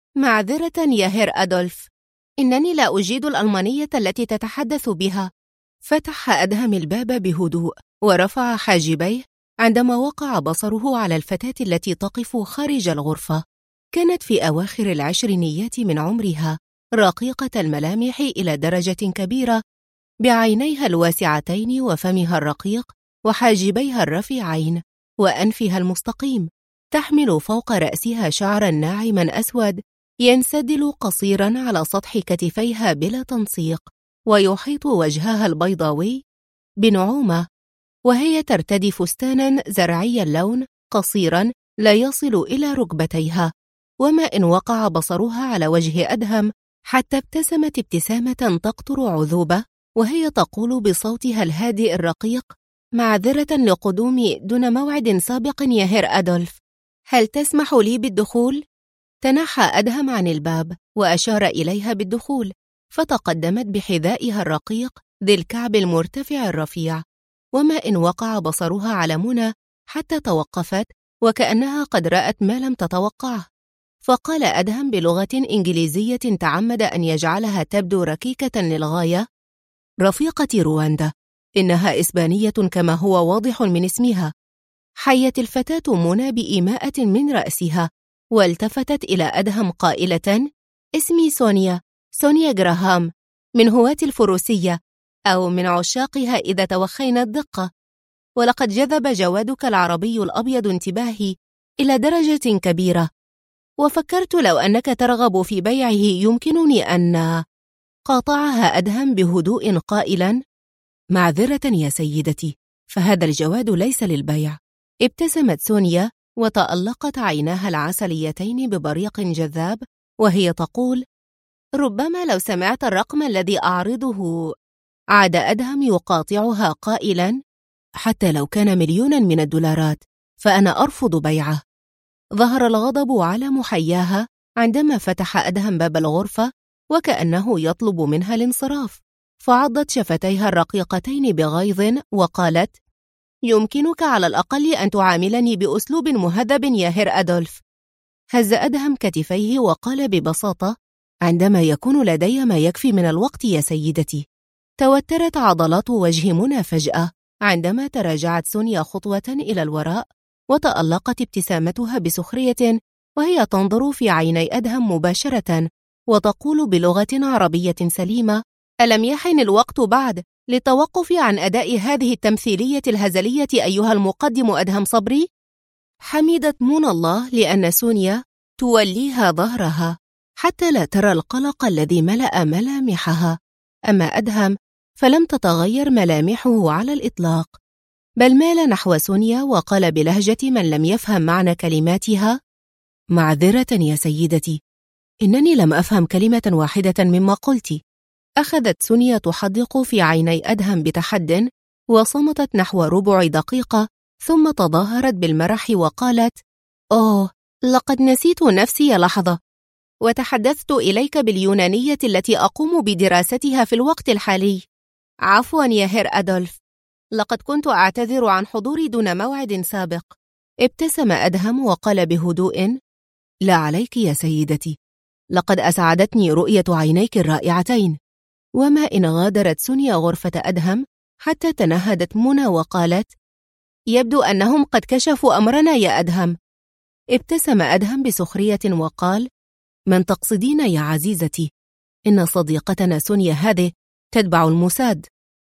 Speaker 1: معذرة يا هير أدولف، إنني لا أجيد الألمانية التي تتحدث بها. فتح أدهم الباب بهدوء ورفع حاجبيه عندما وقع بصره على الفتاة التي تقف خارج الغرفة. كانت في أواخر العشرينيات من عمرها، رقيقة الملامح إلى درجة كبيرة، بعينيها الواسعتين وفمها الرقيق وحاجبيها الرفيعين وأنفها المستقيم. تحمل فوق رأسها شعرا ناعما أسود ينسدل قصيرا على سطح كتفيها بلا تنسيق، ويحيط وجهها البيضاوي بنعومة، وهي ترتدي فستانا زرعي اللون قصيرا لا يصل إلى ركبتيها. وما إن وقع بصرها على وجه أدهم حتى ابتسمت ابتسامة تقطر عذوبة، وهي تقول بصوتها الهادئ الرقيق: معذرة لقدومي دون موعد سابق يا هير أدولف، هل تسمح لي بالدخول؟ تنحى أدهم عن الباب وأشار إليها بالدخول، فتقدمت بحذائها الرقيق ذي الكعب المرتفع الرفيع. وما إن وقع بصرها على منى حتى توقفت وكأنها قد رأت ما لم تتوقعه، فقال أدهم بلغة إنجليزية تعمد أن يجعلها تبدو ركيكة للغاية: رفيقتي رواندا، إنها إسبانية كما هو واضح من اسمها. حيت الفتاة منى بإيماءة من رأسها، والتفتت إلى أدهم قائلة: اسمي سونيا، سونيا جراهام، من هواة الفروسية أو من عشاقها إذا توخينا الدقة. ولقد جذب جوادك العربي الأبيض انتباهي إلى درجة كبيرة، وفكرت لو أنك ترغب في بيعه يمكنني أن... قاطعها أدهم بهدوء قائلا: معذرة يا سيدتي، فهذا الجواد ليس للبيع. ابتسمت سونيا وتألقت عيناها العسليتين ببريق جذاب وهي تقول: ربما لو سمعت الرقم الذي أعرضه. عاد أدهم يقاطعها قائلا: حتى لو كان مليونا من الدولارات فأنا أرفض بيعه. ظهر الغضب على محياها عندما فتح أدهم باب الغرفة وكأنه يطلب منها الانصراف، فعضت شفتيها الرقيقتين بغيظ وقالت: يمكنك على الأقل أن تعاملني بأسلوب مهذب يا هير أدولف. هز أدهم كتفيه وقال ببساطة: عندما يكون لدي ما يكفي من الوقت يا سيدتي. توترت عضلات وجه منى فجأة عندما تراجعت سونيا خطوة إلى الوراء، وتألقت ابتسامتها بسخرية وهي تنظر في عيني أدهم مباشرة وتقول بلغة عربية سليمة: ألم يحن الوقت بعد للتوقف عن أداء هذه التمثيلية الهزلية أيها المقدم أدهم صبري؟ حمدت منى الله لأن سونيا توليها ظهرها حتى لا ترى القلق الذي ملأ ملامحها. أما أدهم فلم تتغير ملامحه على الإطلاق، بل مال نحو سونيا وقال بلهجة من لم يفهم معنى كلماتها: معذرة يا سيدتي، إنني لم أفهم كلمة واحدة مما قلت. أخذت سونيا تحدق في عيني أدهم بتحد وصمتت نحو ربع دقيقة، ثم تظاهرت بالمرح وقالت: أوه، لقد نسيت نفسي لحظة، وتحدثت إليك باليونانية التي أقوم بدراستها في الوقت الحالي. عفواً يا هير أدولف، لقد كنت أعتذر عن حضوري دون موعد سابق. ابتسم أدهم وقال بهدوء: لا عليك يا سيدتي، لقد أسعدتني رؤية عينيك الرائعتين. وما إن غادرت سونيا غرفة أدهم حتى تنهدت منى وقالت: يبدو أنهم قد كشفوا أمرنا يا أدهم. ابتسم أدهم بسخرية وقال: من تقصدين يا عزيزتي؟ إن صديقتنا سونيا هذه تتبع الموساد.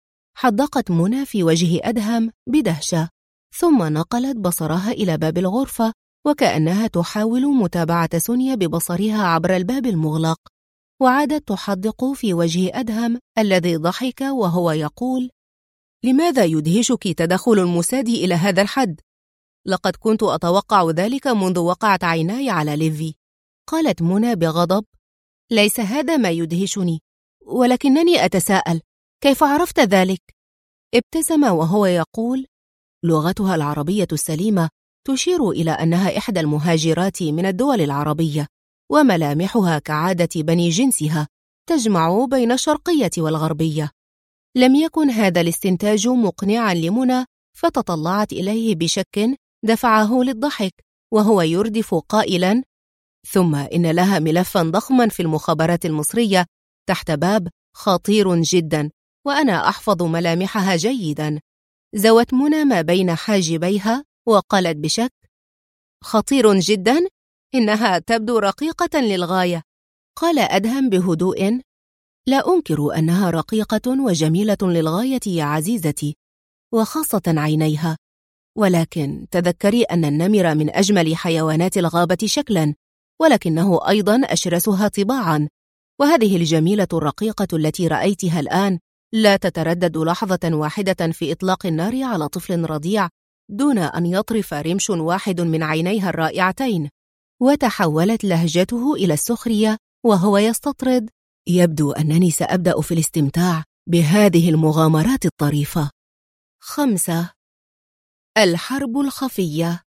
Speaker 1: حدقت منى في وجه أدهم بدهشة، ثم نقلت بصرها إلى باب الغرفة وكأنها تحاول متابعة سونيا ببصرها عبر الباب المغلق، وعادت تحدق في وجه أدهم الذي ضحك وهو يقول: لماذا يدهشك تدخل الموساد إلى هذا الحد؟ لقد كنت أتوقع ذلك منذ وقعت عيناي على ليفي. قالت منى بغضب: ليس هذا ما يدهشني، ولكنني أتساءل كيف عرفت ذلك؟ ابتسم وهو يقول: لغتها العربية السليمة تشير إلى أنها إحدى المهاجرات من الدول العربية، وملامحها كعادة بني جنسها تجمع بين الشرقية والغربية. لم يكن هذا الاستنتاج مقنعا لمنى، فتطلعت إليه بشك دفعه للضحك وهو يردف قائلا: ثم إن لها ملفا ضخما في المخابرات المصرية تحت باب خطير جدا، وأنا أحفظ ملامحها جيدا. زوت منى ما بين حاجبيها وقالت بشك: خطير جدا؟ إنها تبدو رقيقة للغاية. قال أدهم بهدوء: لا أنكر أنها رقيقة وجميلة للغاية يا عزيزتي، وخاصة عينيها، ولكن تذكري أن النمر من أجمل حيوانات الغابة شكلا، ولكنه أيضا أشرسها طباعا. وهذه الجميلة الرقيقة التي رأيتها الآن لا تتردد لحظة واحدة في إطلاق النار على طفل رضيع دون أن يطرف رمش واحد من عينيها الرائعتين. وتحولت لهجته إلى السخرية وهو يستطرد: يبدو أنني سأبدأ في الاستمتاع بهذه المغامرات الطريفة. 5. الحرب الخفية.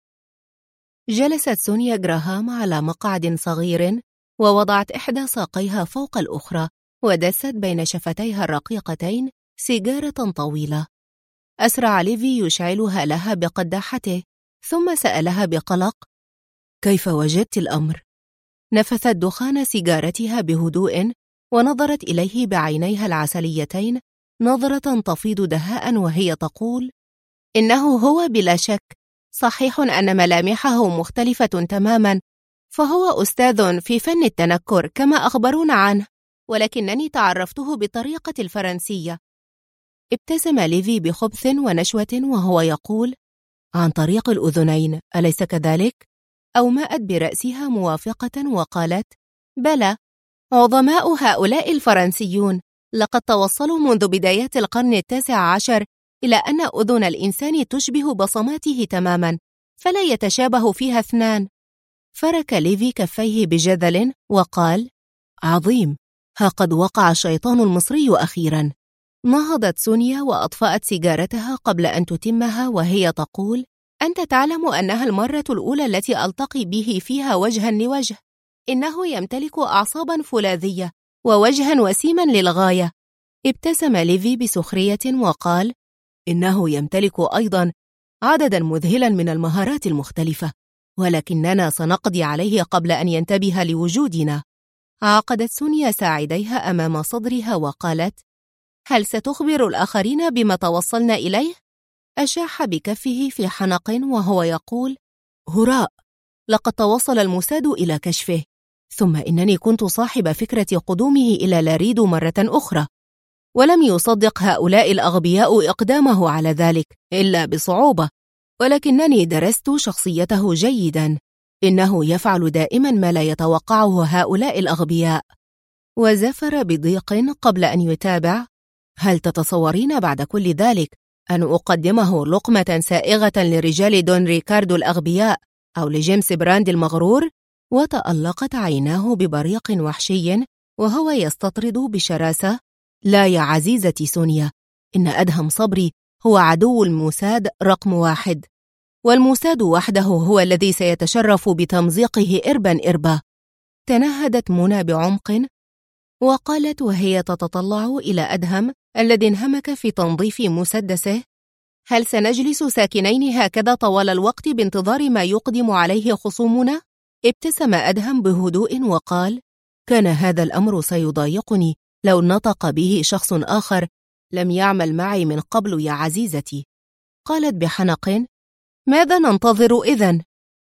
Speaker 1: جلست سونيا جراهام على مقعد صغير ووضعت إحدى ساقيها فوق الأخرى، ودست بين شفتيها الرقيقتين سيجارة طويلة. أسرع ليفي يشعلها لها بقداحته، ثم سألها بقلق: كيف وجدت الأمر؟ نفثت دخان سيجارتها بهدوء ونظرت إليه بعينيها العسليتين نظرة تفيض دهاء وهي تقول: إنه هو بلا شك. صحيح أن ملامحه مختلفة تماما، فهو أستاذ في فن التنكر كما أخبرونا عنه، ولكنني تعرفته بالطريقة الفرنسية. ابتسم ليفي بخبث ونشوة وهو يقول: عن طريق الأذنين، أليس كذلك؟ أومأت برأسها موافقة وقالت: بلى، عظماء هؤلاء الفرنسيون لقد توصلوا منذ بدايات القرن 19 إلى أن أذن الإنسان تشبه بصماته تماما، فلا يتشابه فيها اثنان. فرك ليفي كفيه بجذل وقال: عظيم، ها قد وقع الشيطان المصري أخيرا. نهضت سونيا وأطفأت سيجارتها قبل أن تتمها وهي تقول: أنت تعلم أنها المرة الأولى التي ألتقي به فيها وجها لوجه. إنه يمتلك أعصابا فولاذية ووجها وسيما للغاية. ابتسم ليفي بسخرية وقال: إنه يمتلك أيضا عددا مذهلا من المهارات المختلفة، ولكننا سنقضي عليه قبل أن ينتبه لوجودنا. عقدت سونيا ساعديها أمام صدرها وقالت: هل ستخبر الآخرين بما توصلنا إليه؟ أشاح بكفه في حنق وهو يقول: هراء، لقد توصل الموساد إلى كشفه، ثم إنني كنت صاحب فكرة قدومه إلى لاريدو مرة أخرى، ولم يصدق هؤلاء الأغبياء إقدامه على ذلك إلا بصعوبة، ولكنني درست شخصيته جيدا. إنه يفعل دائما ما لا يتوقعه هؤلاء الأغبياء. وزفر بضيق قبل أن يتابع: هل تتصورين بعد كل ذلك أن أقدمه لقمة سائغة لرجال دون ريكاردو الأغبياء أو لجيمس براند المغرور؟ وتألقت عيناه ببريق وحشي وهو يستطرد بشراسة: لا يا عزيزتي سونيا، إن أدهم صبري هو عدو الموساد رقم 1، والموساد وحده هو الذي سيتشرف بتمزيقه إربا إربا. تنهدت منى بعمق وقالت وهي تتطلع إلى أدهم الذي انهمك في تنظيف مسدسه: هل سنجلس ساكنين هكذا طوال الوقت بانتظار ما يقدم عليه خصومنا؟ ابتسم أدهم بهدوء وقال: كان هذا الأمر سيضايقني لو نطق به شخص آخر لم يعمل معي من قبل يا عزيزتي. قالت بحنق: ماذا ننتظر إذن؟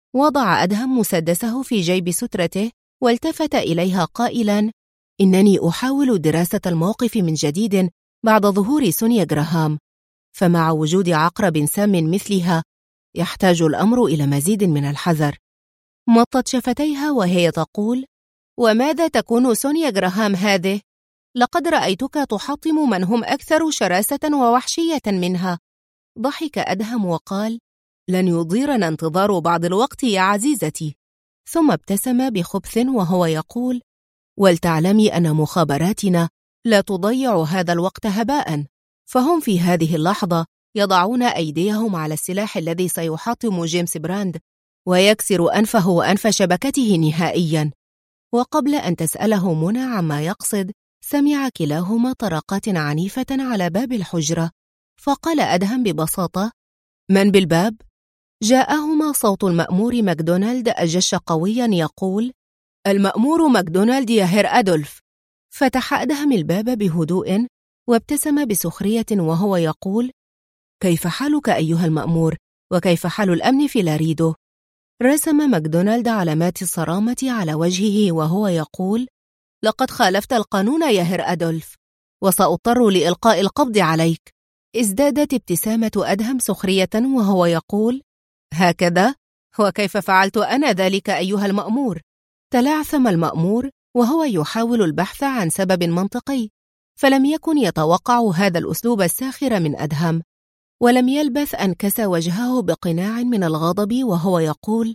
Speaker 1: وضع أدهم مسدسه في جيب سترته والتفت إليها قائلا: إنني أحاول دراسة الموقف من جديد بعد ظهور سونيا جراهام، فمع وجود عقرب سام مثلها يحتاج الأمر إلى مزيد من الحذر. مطت شفتيها وهي تقول: وماذا تكون سونيا جراهام هذه؟ لقد رأيتك تحطم من هم أكثر شراسة ووحشية منها. ضحك أدهم وقال: لن يضيرنا انتظار بعض الوقت يا عزيزتي. ثم ابتسم بخبث وهو يقول: ولتعلمي أن مخابراتنا لا تضيع هذا الوقت هباء، فهم في هذه اللحظة يضعون أيديهم على السلاح الذي سيحطم جيمس براند ويكسر أنفه وأنف شبكته نهائيا. وقبل أن تسأله منى عما يقصد، سمع كلاهما طرقات عنيفة على باب الحجرة، فقال أدهم ببساطة: من بالباب؟ جاءهما صوت المأمور ماكدونالد أجش قويا يقول: المأمور ماكدونالد يا هير أدولف. فتح أدهم الباب بهدوء وابتسم بسخرية وهو يقول: كيف حالك أيها المأمور؟ وكيف حال الأمن في لاريدو؟ رسم ماكدونالد علامات الصرامة على وجهه وهو يقول: لقد خالفت القانون يا هير أدولف، وسأضطر لإلقاء القبض عليك. ازدادت ابتسامة أدهم سخرية وهو يقول: هكذا؟ وكيف فعلت أنا ذلك أيها المأمور؟ تلعثم المأمور وهو يحاول البحث عن سبب منطقي، فلم يكن يتوقع هذا الأسلوب الساخر من أدهم، ولم يلبث أن كسى وجهه بقناع من الغضب وهو يقول: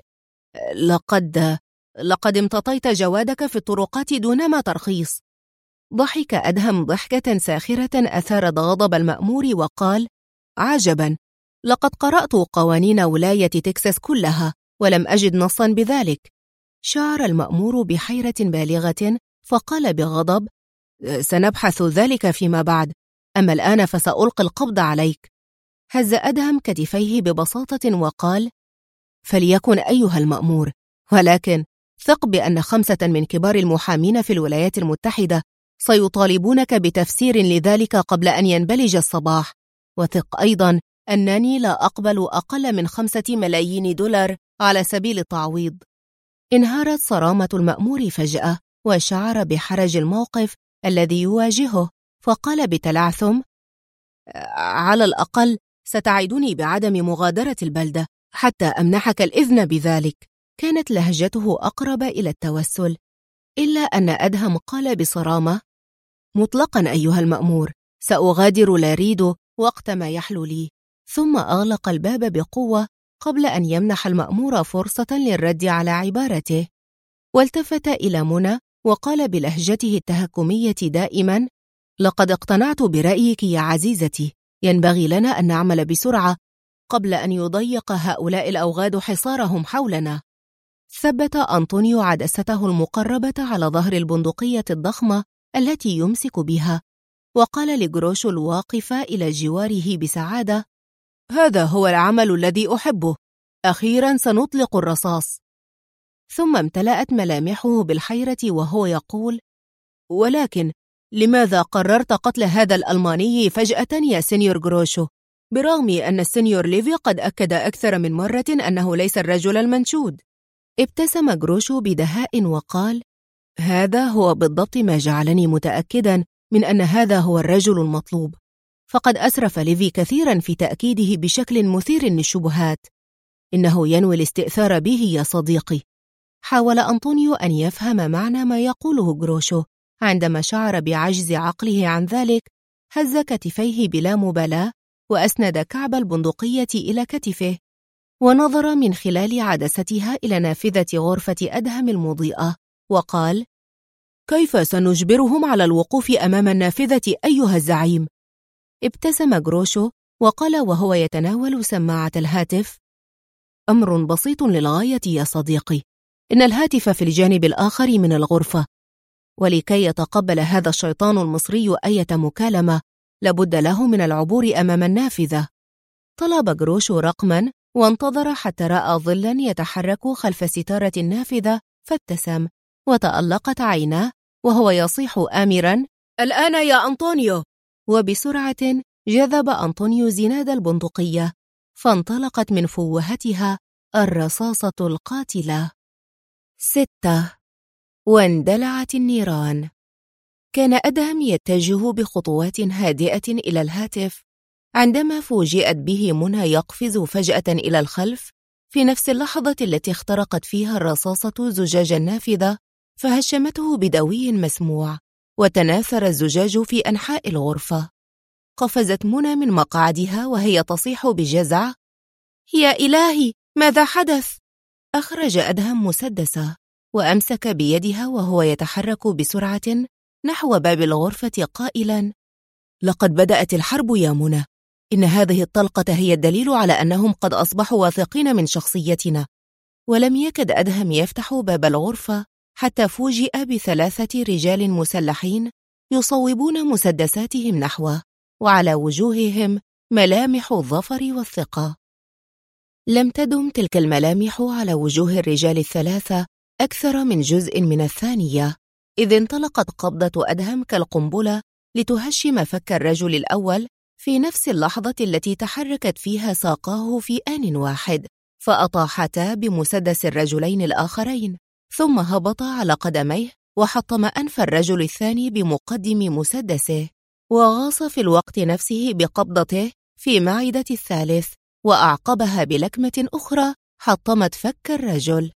Speaker 1: لقد امتطيت جوادك في الطرقات دون ما ترخيص. ضحك أدهم ضحكة ساخرة أثارت غضب المأمور وقال: عجبا، لقد قرأت قوانين ولاية تكساس كلها ولم أجد نصا بذلك. شعر المأمور بحيرة بالغة فقال بغضب: سنبحث ذلك فيما بعد، أما الآن فسألقي القبض عليك. هز أدهم كتفيه ببساطة وقال: فليكن أيها المأمور، ولكن ثق بأن 5 من كبار المحامين في الولايات المتحدة سيطالبونك بتفسير لذلك قبل أن ينبلج الصباح، وثق أيضا أنني لا أقبل أقل من $5 ملايين على سبيل التعويض. انهارت صرامة المأمور فجأة، وشعر بحرج الموقف الذي يواجهه، فقال بتلعثم: على الأقل ستعدني بعدم مغادرة البلدة حتى أمنحك الإذن بذلك. كانت لهجته أقرب إلى التوسل، إلا أن أدهم قال بصرامة: مطلقا أيها المأمور، سأغادر لاريدو وقت ما يحلو لي. ثم أغلق الباب بقوة قبل أن يمنح المأمور فرصة للرد على عبارته، والتفت إلى منى وقال بلهجته التهكمية دائما: لقد اقتنعت برأيك يا عزيزتي، ينبغي لنا أن نعمل بسرعة قبل أن يضيق هؤلاء الأوغاد حصارهم حولنا. ثبت أنطونيو عدسته المقربة على ظهر البندقية الضخمة التي يمسك بها، وقال لجروشو الواقف إلى جواره بسعادة: هذا هو العمل الذي أحبه، أخيرا سنطلق الرصاص. ثم امتلأت ملامحه بالحيرة وهو يقول: ولكن لماذا قررت قتل هذا الألماني فجأة يا سينيور جروشو، برغم أن السينيور ليفي قد أكد أكثر من مرة أنه ليس الرجل المنشود؟ ابتسم جروشو بدهاء وقال: هذا هو بالضبط ما جعلني متأكدا من أن هذا هو الرجل المطلوب، فقد أسرف ليفي كثيرا في تأكيده بشكل مثير للشبهات. إنه ينوي الاستئثار به يا صديقي. حاول أنطونيو أن يفهم معنى ما يقوله جروشو. عندما شعر بعجز عقله عن ذلك، هز كتفيه بلا مبالاة وأسند كعب البندقية إلى كتفه، ونظر من خلال عدستها إلى نافذة غرفة أدهم المضيئة وقال: كيف سنجبرهم على الوقوف أمام النافذة أيها الزعيم؟ ابتسم جروشو وقال وهو يتناول سماعة الهاتف: أمر بسيط للغاية يا صديقي، إن الهاتف في الجانب الآخر من الغرفة، ولكي يتقبل هذا الشيطان المصري أية مكالمة لابد له من العبور أمام النافذة. طلب جروشو رقما وانتظر حتى رأى ظلا يتحرك خلف ستارة النافذة، فابتسم وتألقت عيناه وهو يصيح آمرا: الآن يا أنطونيو. وبسرعة جذب أنطونيو زناد البندقية، فانطلقت من فوهتها الرصاصة القاتلة. 6. واندلعت النيران. كان أدهم يتجه بخطوات هادئة إلى الهاتف عندما فوجئت به منى يقفز فجأة إلى الخلف في نفس اللحظة التي اخترقت فيها الرصاصة زجاج النافذة، فهشمته بدوي مسموع، وتناثر الزجاج في أنحاء الغرفة. قفزت منى من مقعدها وهي تصيح بجزع: يا إلهي، ماذا حدث؟ أخرج أدهم مسدسة وأمسك بيدها وهو يتحرك بسرعة نحو باب الغرفة قائلا: لقد بدأت الحرب يا منى، إن هذه الطلقة هي الدليل على أنهم قد أصبحوا واثقين من شخصيتنا. ولم يكد أدهم يفتح باب الغرفة حتى فوجئ ب3 رجال مسلحين يصوبون مسدساتهم نحوه، وعلى وجوههم ملامح الظفر والثقة. لم تدم تلك الملامح على وجوه الرجال ال3 أكثر من جزء من الثانية، إذ انطلقت قبضة أدهم كالقنبلة لتهشم فك الرجل الأول في نفس اللحظة التي تحركت فيها ساقاه في آن واحد، فأطاحتا بمسدس الرجلين الآخرين، ثم هبط على قدميه وحطم أنف الرجل الثاني بمقدم مسدسه، وغاص في الوقت نفسه بقبضته في معدة الثالث، وأعقبها بلكمة أخرى حطمت فك الرجل.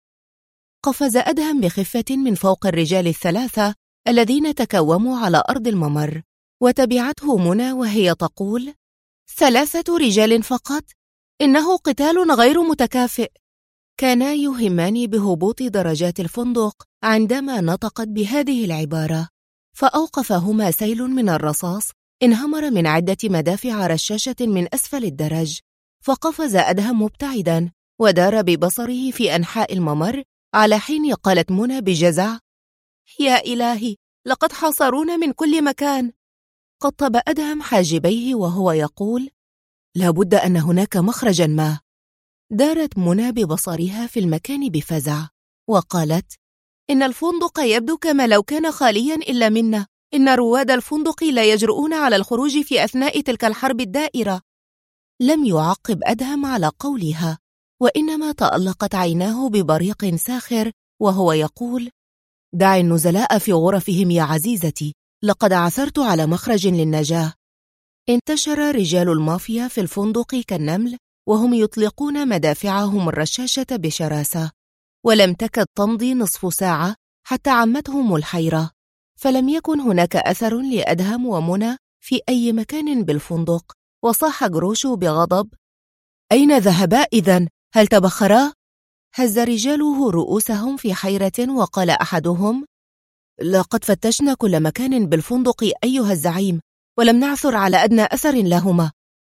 Speaker 1: قفز أدهم بخفة من فوق الرجال ال3 الذين تكوموا على أرض الممر، وتبعته منى وهي تقول: 3 رجال فقط؟ إنه قتال غير متكافئ. كانا يهمان بهبوط درجات الفندق عندما نطقت بهذه العبارة، فأوقفهما سيل من الرصاص انهمر من عدة مدافع رشاشة من أسفل الدرج، فقفز أدهم مبتعدا ودار ببصره في أنحاء الممر، على حين قالت منى بجزع: يا إلهي، لقد حاصرونا من كل مكان. قطب أدهم حاجبيه وهو يقول: لابد أن هناك مخرجا ما. دارت منى ببصرها في المكان بفزع وقالت: إن الفندق يبدو كما لو كان خاليا إلا منا، إن رواد الفندق لا يجرؤون على الخروج في أثناء تلك الحرب الدائرة. لم يعقب أدهم على قولها، وإنما تألقت عيناه ببريق ساخر وهو يقول: دع النزلاء في غرفهم يا عزيزتي، لقد عثرت على مخرج للنجاة. انتشر رجال المافيا في الفندق كالنمل، وهم يطلقون مدافعهم الرشاشة بشراسة، ولم تكد تمضي نصف ساعة حتى عمتهم الحيرة، فلم يكن هناك أثر لأدهم ومنى في أي مكان بالفندق. وصاح جروشو بغضب: أين ذهبا إذن؟ هل تبخرا؟ هز رجاله رؤوسهم في حيرة، وقال أحدهم: لقد فتشنا كل مكان بالفندق أيها الزعيم، ولم نعثر على أدنى أثر لهما.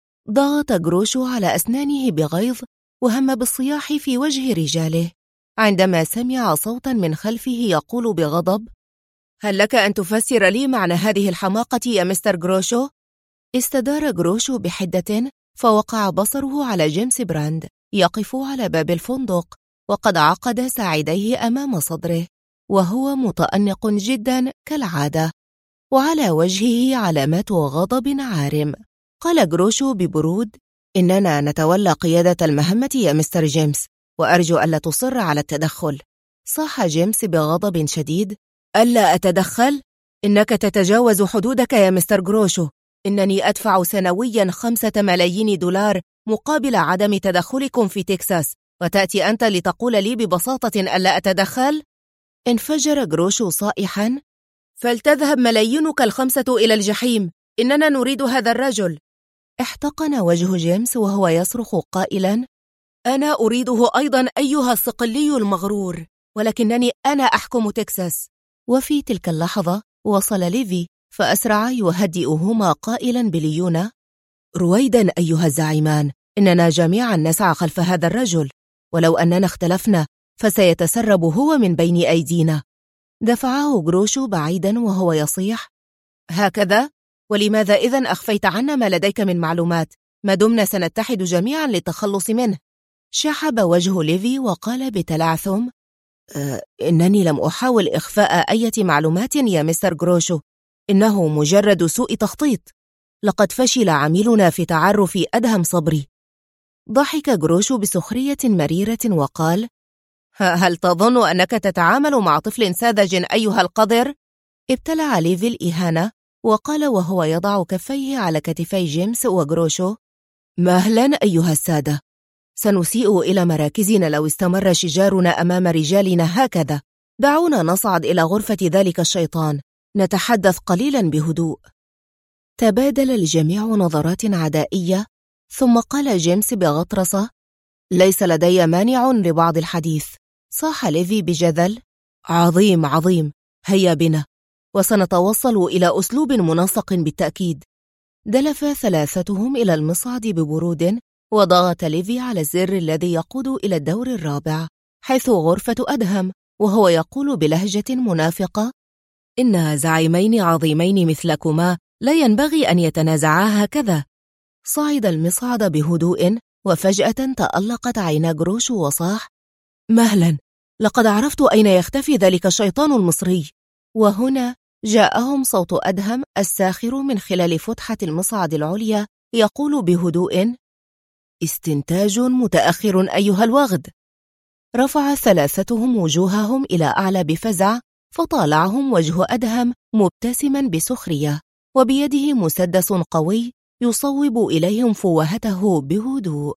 Speaker 1: ضغط جروشو على أسنانه بغيظ، وهم بالصياح في وجه رجاله، عندما سمع صوتا من خلفه يقول بغضب: هل لك أن تفسر لي معنى هذه الحماقة يا مستر جروشو؟ استدار جروشو بحدة، فوقع بصره على جيمس براند يقف على باب الفندق، وقد عقد ساعديه أمام صدره، وهو متأنق جدا كالعادة، وعلى وجهه علامات غضب عارم. قال جروشو ببرود: إننا نتولى قيادة المهمة يا مستر جيمس، وأرجو ألا تصر على التدخل. صاح جيمس بغضب شديد: ألا أتدخل؟ إنك تتجاوز حدودك يا مستر جروشو. إنني أدفع سنويا 5 ملايين دولار مقابل عدم تدخلكم في تكساس، وتأتي أنت لتقول لي ببساطة ألا أتدخل؟ انفجر جروشو صائحا: فلتذهب ملايينك 5 إلى الجحيم، إننا نريد هذا الرجل. احتقن وجه جيمس وهو يصرخ قائلا: أنا أريده أيضا أيها الصقلي المغرور، ولكنني أنا أحكم تكساس. وفي تلك اللحظة وصل ليفي، فأسرع يهدئهما قائلا بليونة: رويدا أيها الزعيمان، إننا جميعا نسعى خلف هذا الرجل، ولو أننا اختلفنا فسيتسرب هو من بين أيدينا. دفعه جروشو بعيدا وهو يصيح: هكذا؟ ولماذا إذن أخفيت عنا ما لديك من معلومات، ما دمنا سنتحد جميعا للتخلص منه؟ شحب وجه ليفي وقال بتلعثم: إنني لم أحاول إخفاء أي معلومات يا مستر جروشو، إنه مجرد سوء تخطيط. لقد فشل عميلنا في تعرف أدهم صبري. ضحك جروشو بسخرية مريرة وقال: هل تظن أنك تتعامل مع طفل ساذج أيها القذر؟ ابتلع ليفي الإهانة، وقال وهو يضع كفيه على كتفي جيمس وجروشو: مهلا أيها السادة، سنسيء إلى مراكزنا لو استمر شجارنا أمام رجالنا هكذا. دعونا نصعد إلى غرفة ذلك الشيطان، نتحدث قليلا بهدوء. تبادل الجميع نظرات عدائية، ثم قال جيمس بغطرسة: ليس لدي مانع لبعض الحديث. صاح ليفي بجذل: عظيم عظيم، هيا بنا، وسنتوصل إلى أسلوب منسق بالتأكيد. دلف ثلاثتهم إلى المصعد ببرود، وضغط ليفي على الزر الذي يقود إلى الدور الرابع، حيث غرفة أدهم، وهو يقول بلهجة منافقة: إن زعيمين عظيمين مثلكما لا ينبغي أن يتنازعا هكذا. صعد المصعد بهدوء، وفجأة تألقت عينا جروشو وصاح: مهلا، لقد عرفت أين يختفي ذلك الشيطان المصري. وهنا جاءهم صوت أدهم الساخر من خلال فتحة المصعد العليا يقول بهدوء: استنتاج متأخر أيها الوغد. رفع ثلاثتهم وجوههم إلى أعلى بفزع، فطالعهم وجه أدهم مبتسما بسخرية، وبيده مسدس قوي يصوب إليهم فوهته بهدوء.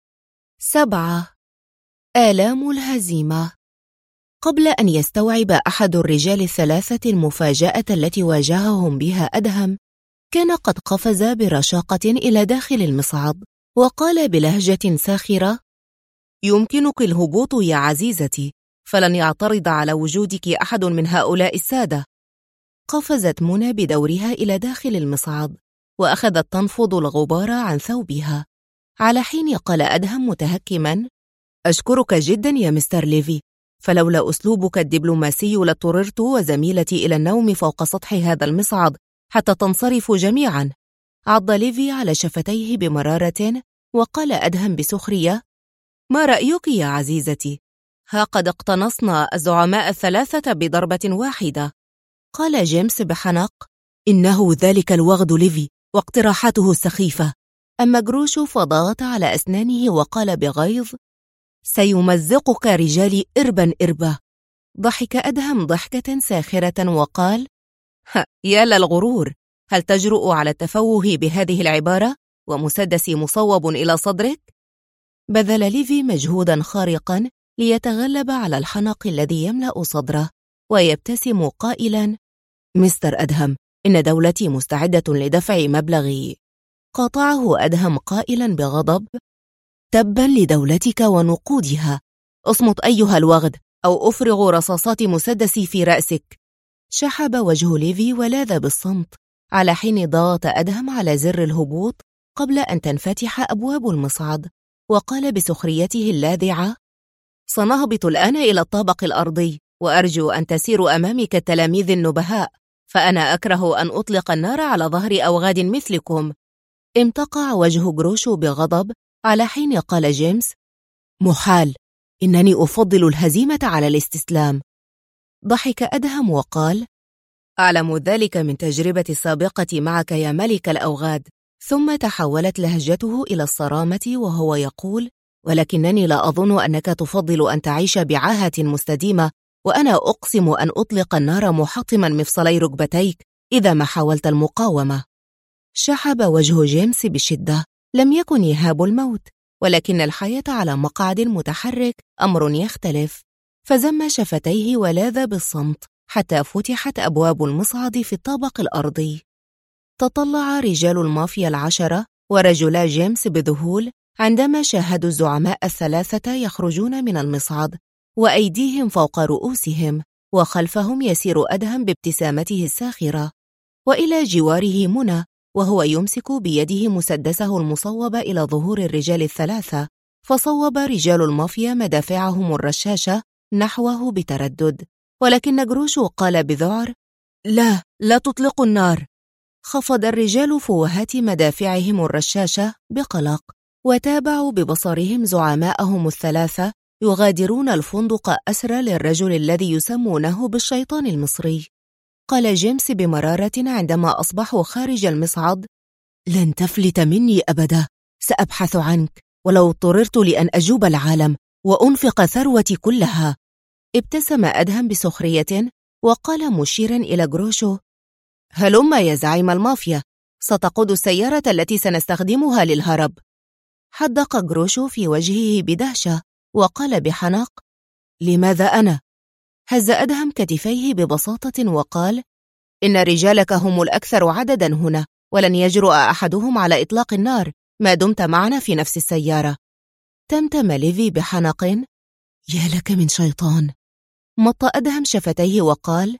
Speaker 1: 7. آلام الهزيمة. قبل أن يستوعب أحد الرجال الثلاثة المفاجأة التي واجههم بها أدهم، كان قد قفز برشاقة إلى داخل المصعد، وقال بلهجة ساخرة: يمكنك الهبوط يا عزيزتي، فلن يعترض على وجودك أحد من هؤلاء السادة. قفزت منى بدورها إلى داخل المصعد، وأخذت تنفض الغبار عن ثوبها، على حين قال أدهم متهكما: أشكرك جدا يا مستر ليفي، فلولا أسلوبك الدبلوماسي لاضطررت وزميلتي إلى النوم فوق سطح هذا المصعد حتى تنصرفوا جميعا. عض ليفي على شفتيه بمرارة، وقال أدهم بسخرية: ما رأيك يا عزيزتي؟ ها قد اقتنصنا الزعماء الثلاثة بضربة واحدة. قال جيمس بحنق: إنه ذلك الوغد ليفي واقتراحاته السخيفة. أما جروشو فضغط على أسنانه وقال بغيظ: سيمزقك رجالي إربا إربا. ضحك أدهم ضحكة ساخرة وقال: يا للغرور، هل تجرؤ على التفوه بهذه العبارة ومسدسي مصوب إلى صدرك؟ بذل ليفي مجهودا خارقا ليتغلب على الحنق الذي يملأ صدره، ويبتسم قائلا: مستر أدهم، إن دولتي مستعدة لدفع مبلغي. قاطعه أدهم قائلا بغضب: تبا لدولتك ونقودها، اصمت أيها الوغد أو أفرغ رصاصات مسدسي في رأسك. شحب وجه ليفي ولاذ بالصمت، على حين ضغط أدهم على زر الهبوط قبل أن تنفتح أبواب المصعد، وقال بسخريته اللاذعة: سنهبط الآن إلى الطابق الأرضي، وأرجو أن تسير أمامي كالتلاميذ النبهاء، فأنا أكره أن أطلق النار على ظهر أوغاد مثلكم. امتقع وجه جروشو بغضب، على حين قال جيمس: محال، إنني أفضل الهزيمة على الاستسلام. ضحك أدهم وقال: أعلم ذلك من تجربتي السابقة معك يا ملك الأوغاد. ثم تحولت لهجته إلى الصرامة وهو يقول: ولكنني لا أظن أنك تفضل أن تعيش بعاهة مستديمة، وأنا أقسم أن أطلق النار محطما مفصلي ركبتيك إذا ما حاولت المقاومة. شحب وجه جيمس بشدة، لم يكن يهاب الموت، ولكن الحياة على مقعد متحرك أمر يختلف. فزم شفتيه ولاذ بالصمت حتى فتحت أبواب المصعد في الطابق الأرضي. تطلع رجال المافيا 10 ورجلا جيمس بذهول عندما شاهدوا الزعماء الثلاثة يخرجون من المصعد، وأيديهم فوق رؤوسهم، وخلفهم يسير أدهم بابتسامته الساخرة، وإلى جواره منى وهو يمسك بيده مسدسه المصوب إلى ظهور الرجال الثلاثة. فصوب رجال المافيا مدافعهم الرشاشة نحوه بتردد، ولكن جروشو قال بذعر: لا تطلقوا النار. خفض الرجال فوهات مدافعهم الرشاشة بقلق، وتابعوا ببصرهم زعماءهم الثلاثة يغادرون الفندق أسرى للرجل الذي يسمونه بالشيطان المصري. قال جيمس بمرارة عندما أصبحوا خارج المصعد: لن تفلت مني أبدا، سأبحث عنك ولو اضطررت لأن أجوب العالم وأنفق ثروتي كلها. ابتسم أدهم بسخرية وقال مشيرا إلى جروشو: هلم يا زعيم المافيا، ستقود السيارة التي سنستخدمها للهرب. حدق جروشو في وجهه بدهشة وقال بحنق: لماذا أنا؟ هز أدهم كتفيه ببساطة وقال: إن رجالك هم الأكثر عددا هنا، ولن يجرؤ أحدهم على إطلاق النار ما دمت معنا في نفس السيارة. تمتم ليفي بحنق: يا لك من شيطان. مط أدهم شفتيه وقال: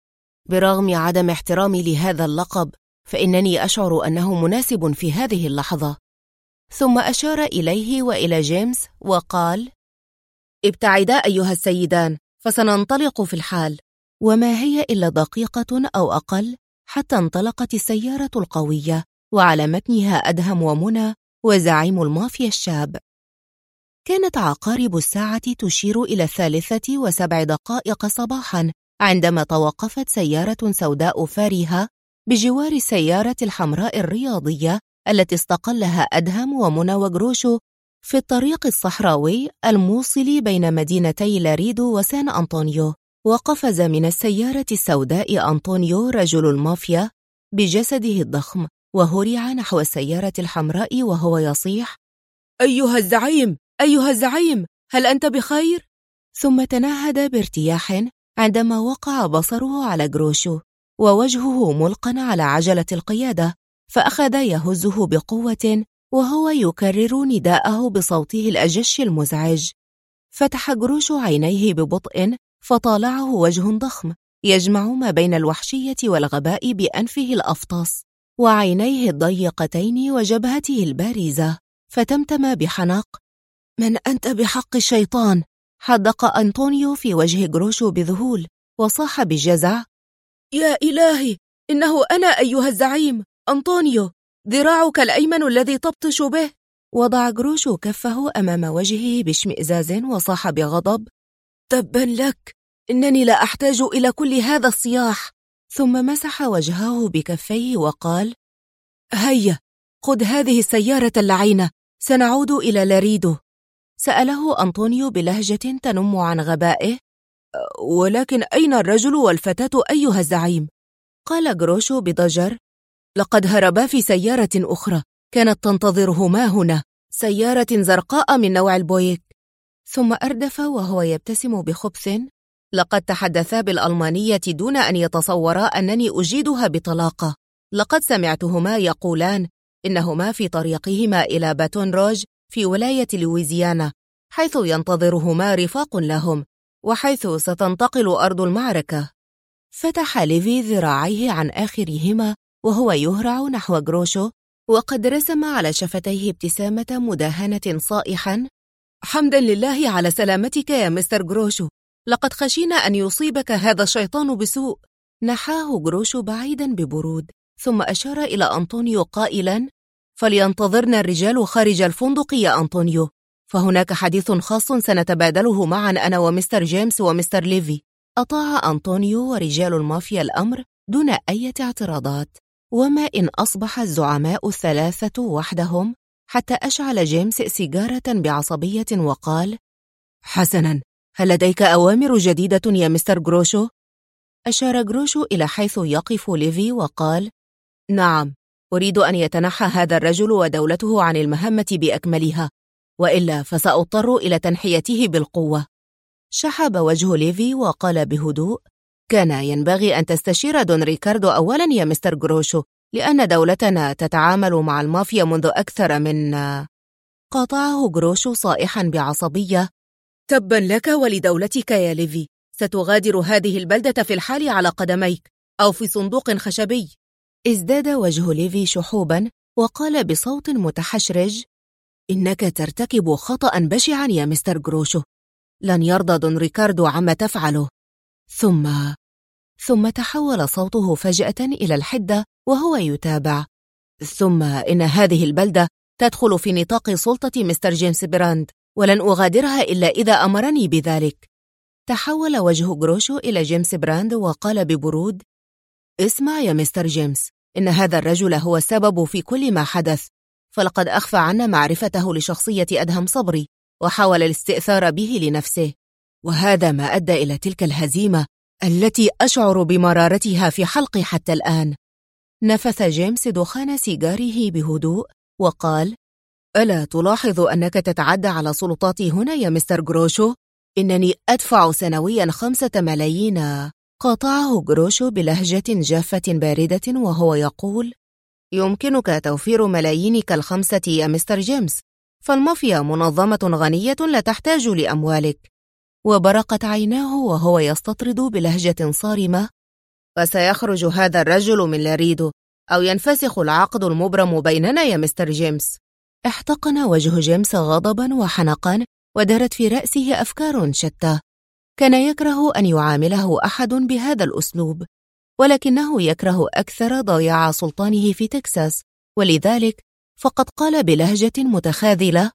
Speaker 1: برغم عدم احترامي لهذا اللقب، فإنني أشعر أنه مناسب في هذه اللحظة. ثم أشار إليه وإلى جيمس وقال: ابتعدا أيها السيدان، فسننطلق في الحال. وما هي إلا دقيقة أو أقل حتى انطلقت السيارة القوية، وعلى متنها أدهم ومنى وزعيم المافيا الشاب. كانت عقارب الساعة تشير إلى 3:07 صباحا عندما توقفت سيارة سوداء فارهة بجوار السيارة الحمراء الرياضية التي استقلها أدهم ومنى وجروشو في الطريق الصحراوي الموصل بين مدينتي لاريدو وسان أنطونيو. وقفز من السيارة السوداء أنطونيو رجل المافيا بجسده الضخم، وهرع نحو السيارة الحمراء وهو يصيح: أيها الزعيم، أيها الزعيم، هل أنت بخير؟ ثم تنهد بارتياح عندما وقع بصره على جروشو ووجهه ملقى على عجلة القيادة، فأخذ يهزه بقوة وهو يكرر نداءه بصوته الأجش المزعج. فتح جروشو عينيه ببطء فطالعه وجه ضخم يجمع ما بين الوحشية والغباء بأنفه الأفطس وعينيه الضيقتين وجبهته البارزة، فتمتم بحنق: من أنت بحق الشيطان؟ حدق أنطونيو في وجه جروشو بذهول وصاح بالجزع: يا إلهي، إنه أنا أيها الزعيم، أنطونيو، ذراعك الأيمن الذي تبطش به. وضع جروشو كفه أمام وجهه باشمئزاز وصاح بغضب: تبا لك، إنني لا أحتاج إلى كل هذا الصياح. ثم مسح وجهه بكفيه وقال: هيا، خذ هذه السيارة اللعينة، سنعود إلى لاريدو. سأله أنطونيو بلهجة تنم عن غبائه: ولكن أين الرجل والفتاة أيها الزعيم؟ قال غروشو بضجر: لقد هربا في سيارة أخرى كانت تنتظرهما هنا، سيارة زرقاء من نوع البويك. ثم أردف وهو يبتسم بخبث: لقد تحدثا بالألمانية دون أن يتصورا أنني أجيدها بطلاقة. لقد سمعتهما يقولان إنهما في طريقهما إلى باتون روج في ولاية لويزيانا، حيث ينتظرهما رفاق لهم، وحيث ستنتقل أرض المعركة. فتح ليفي ذراعيه عن آخرهما وهو يهرع نحو غروشو، وقد رسم على شفتيه ابتسامة مداهنة صائحا: حمدا لله على سلامتك يا مستر غروشو، لقد خشينا أن يصيبك هذا الشيطان بسوء. نحاه غروشو بعيدا ببرود، ثم أشار إلى أنطونيو قائلا: فلينتظرنا الرجال خارج الفندق يا أنطونيو، فهناك حديث خاص سنتبادله معا أنا ومستر جيمس ومستر ليفي. أطاع أنطونيو ورجال المافيا الأمر دون أي اعتراضات. وما إن أصبح الزعماء الثلاثة وحدهم حتى أشعل جيمس سيجارة بعصبية وقال: حسناً، هل لديك أوامر جديدة يا مستر غروشو؟ أشار غروشو إلى حيث يقف ليفي وقال: نعم، أريد أن يتنحى هذا الرجل ودولته عن المهمة بأكملها، وإلا فسأضطر إلى تنحيته بالقوة. شحب وجه ليفي وقال بهدوء: كان ينبغي أن تستشير دون ريكاردو أولاً يا مستر غروشو، لأن دولتنا تتعامل مع المافيا منذ أكثر من... قاطعه غروشو صائحاً بعصبية: تباً لك ولدولتك يا ليفي، ستغادر هذه البلدة في الحال على قدميك أو في صندوق خشبي. ازداد وجه ليفي شحوباً وقال بصوت متحشرج: إنك ترتكب خطأ بشعا يا مستر غروشو، لن يرضى دون ريكاردو عما تفعله. ثم تحول صوته فجأة إلى الحدة وهو يتابع: ثم إن هذه البلدة تدخل في نطاق سلطة مستر جيمس براند، ولن أغادرها إلا إذا أمرني بذلك. تحول وجه غروشو إلى جيمس براند وقال ببرود: اسمع يا مستر جيمس، إن هذا الرجل هو السبب في كل ما حدث، فلقد أخفى عنا معرفته لشخصية أدهم صبري وحاول الاستئثار به لنفسه، وهذا ما أدى إلى تلك الهزيمة التي أشعر بمرارتها في حلقي حتى الآن. نفث جيمس دخان سيجاره بهدوء وقال: ألا تلاحظ أنك تتعدى على سلطاتي هنا يا مستر غروشو؟ إنني أدفع سنويا 5 ملايين. قاطعه غروشو بلهجة جافة باردة وهو يقول: يمكنك توفير ملايينك 5 يا مستر جيمس، فالمافيا منظمة غنية لا تحتاج لأموالك. وبرقت عيناه وهو يستطرد بلهجة صارمة: فسيخرج هذا الرجل من لاريدو أو ينفسخ العقد المبرم بيننا يا مستر جيمس. احتقن وجه جيمس غضبا وحنقا ودارت في رأسه أفكار شتى. كان يكره أن يعامله أحد بهذا الأسلوب، ولكنه يكره أكثر ضياع سلطانه في تكساس، ولذلك فقد قال بلهجة متخاذلة: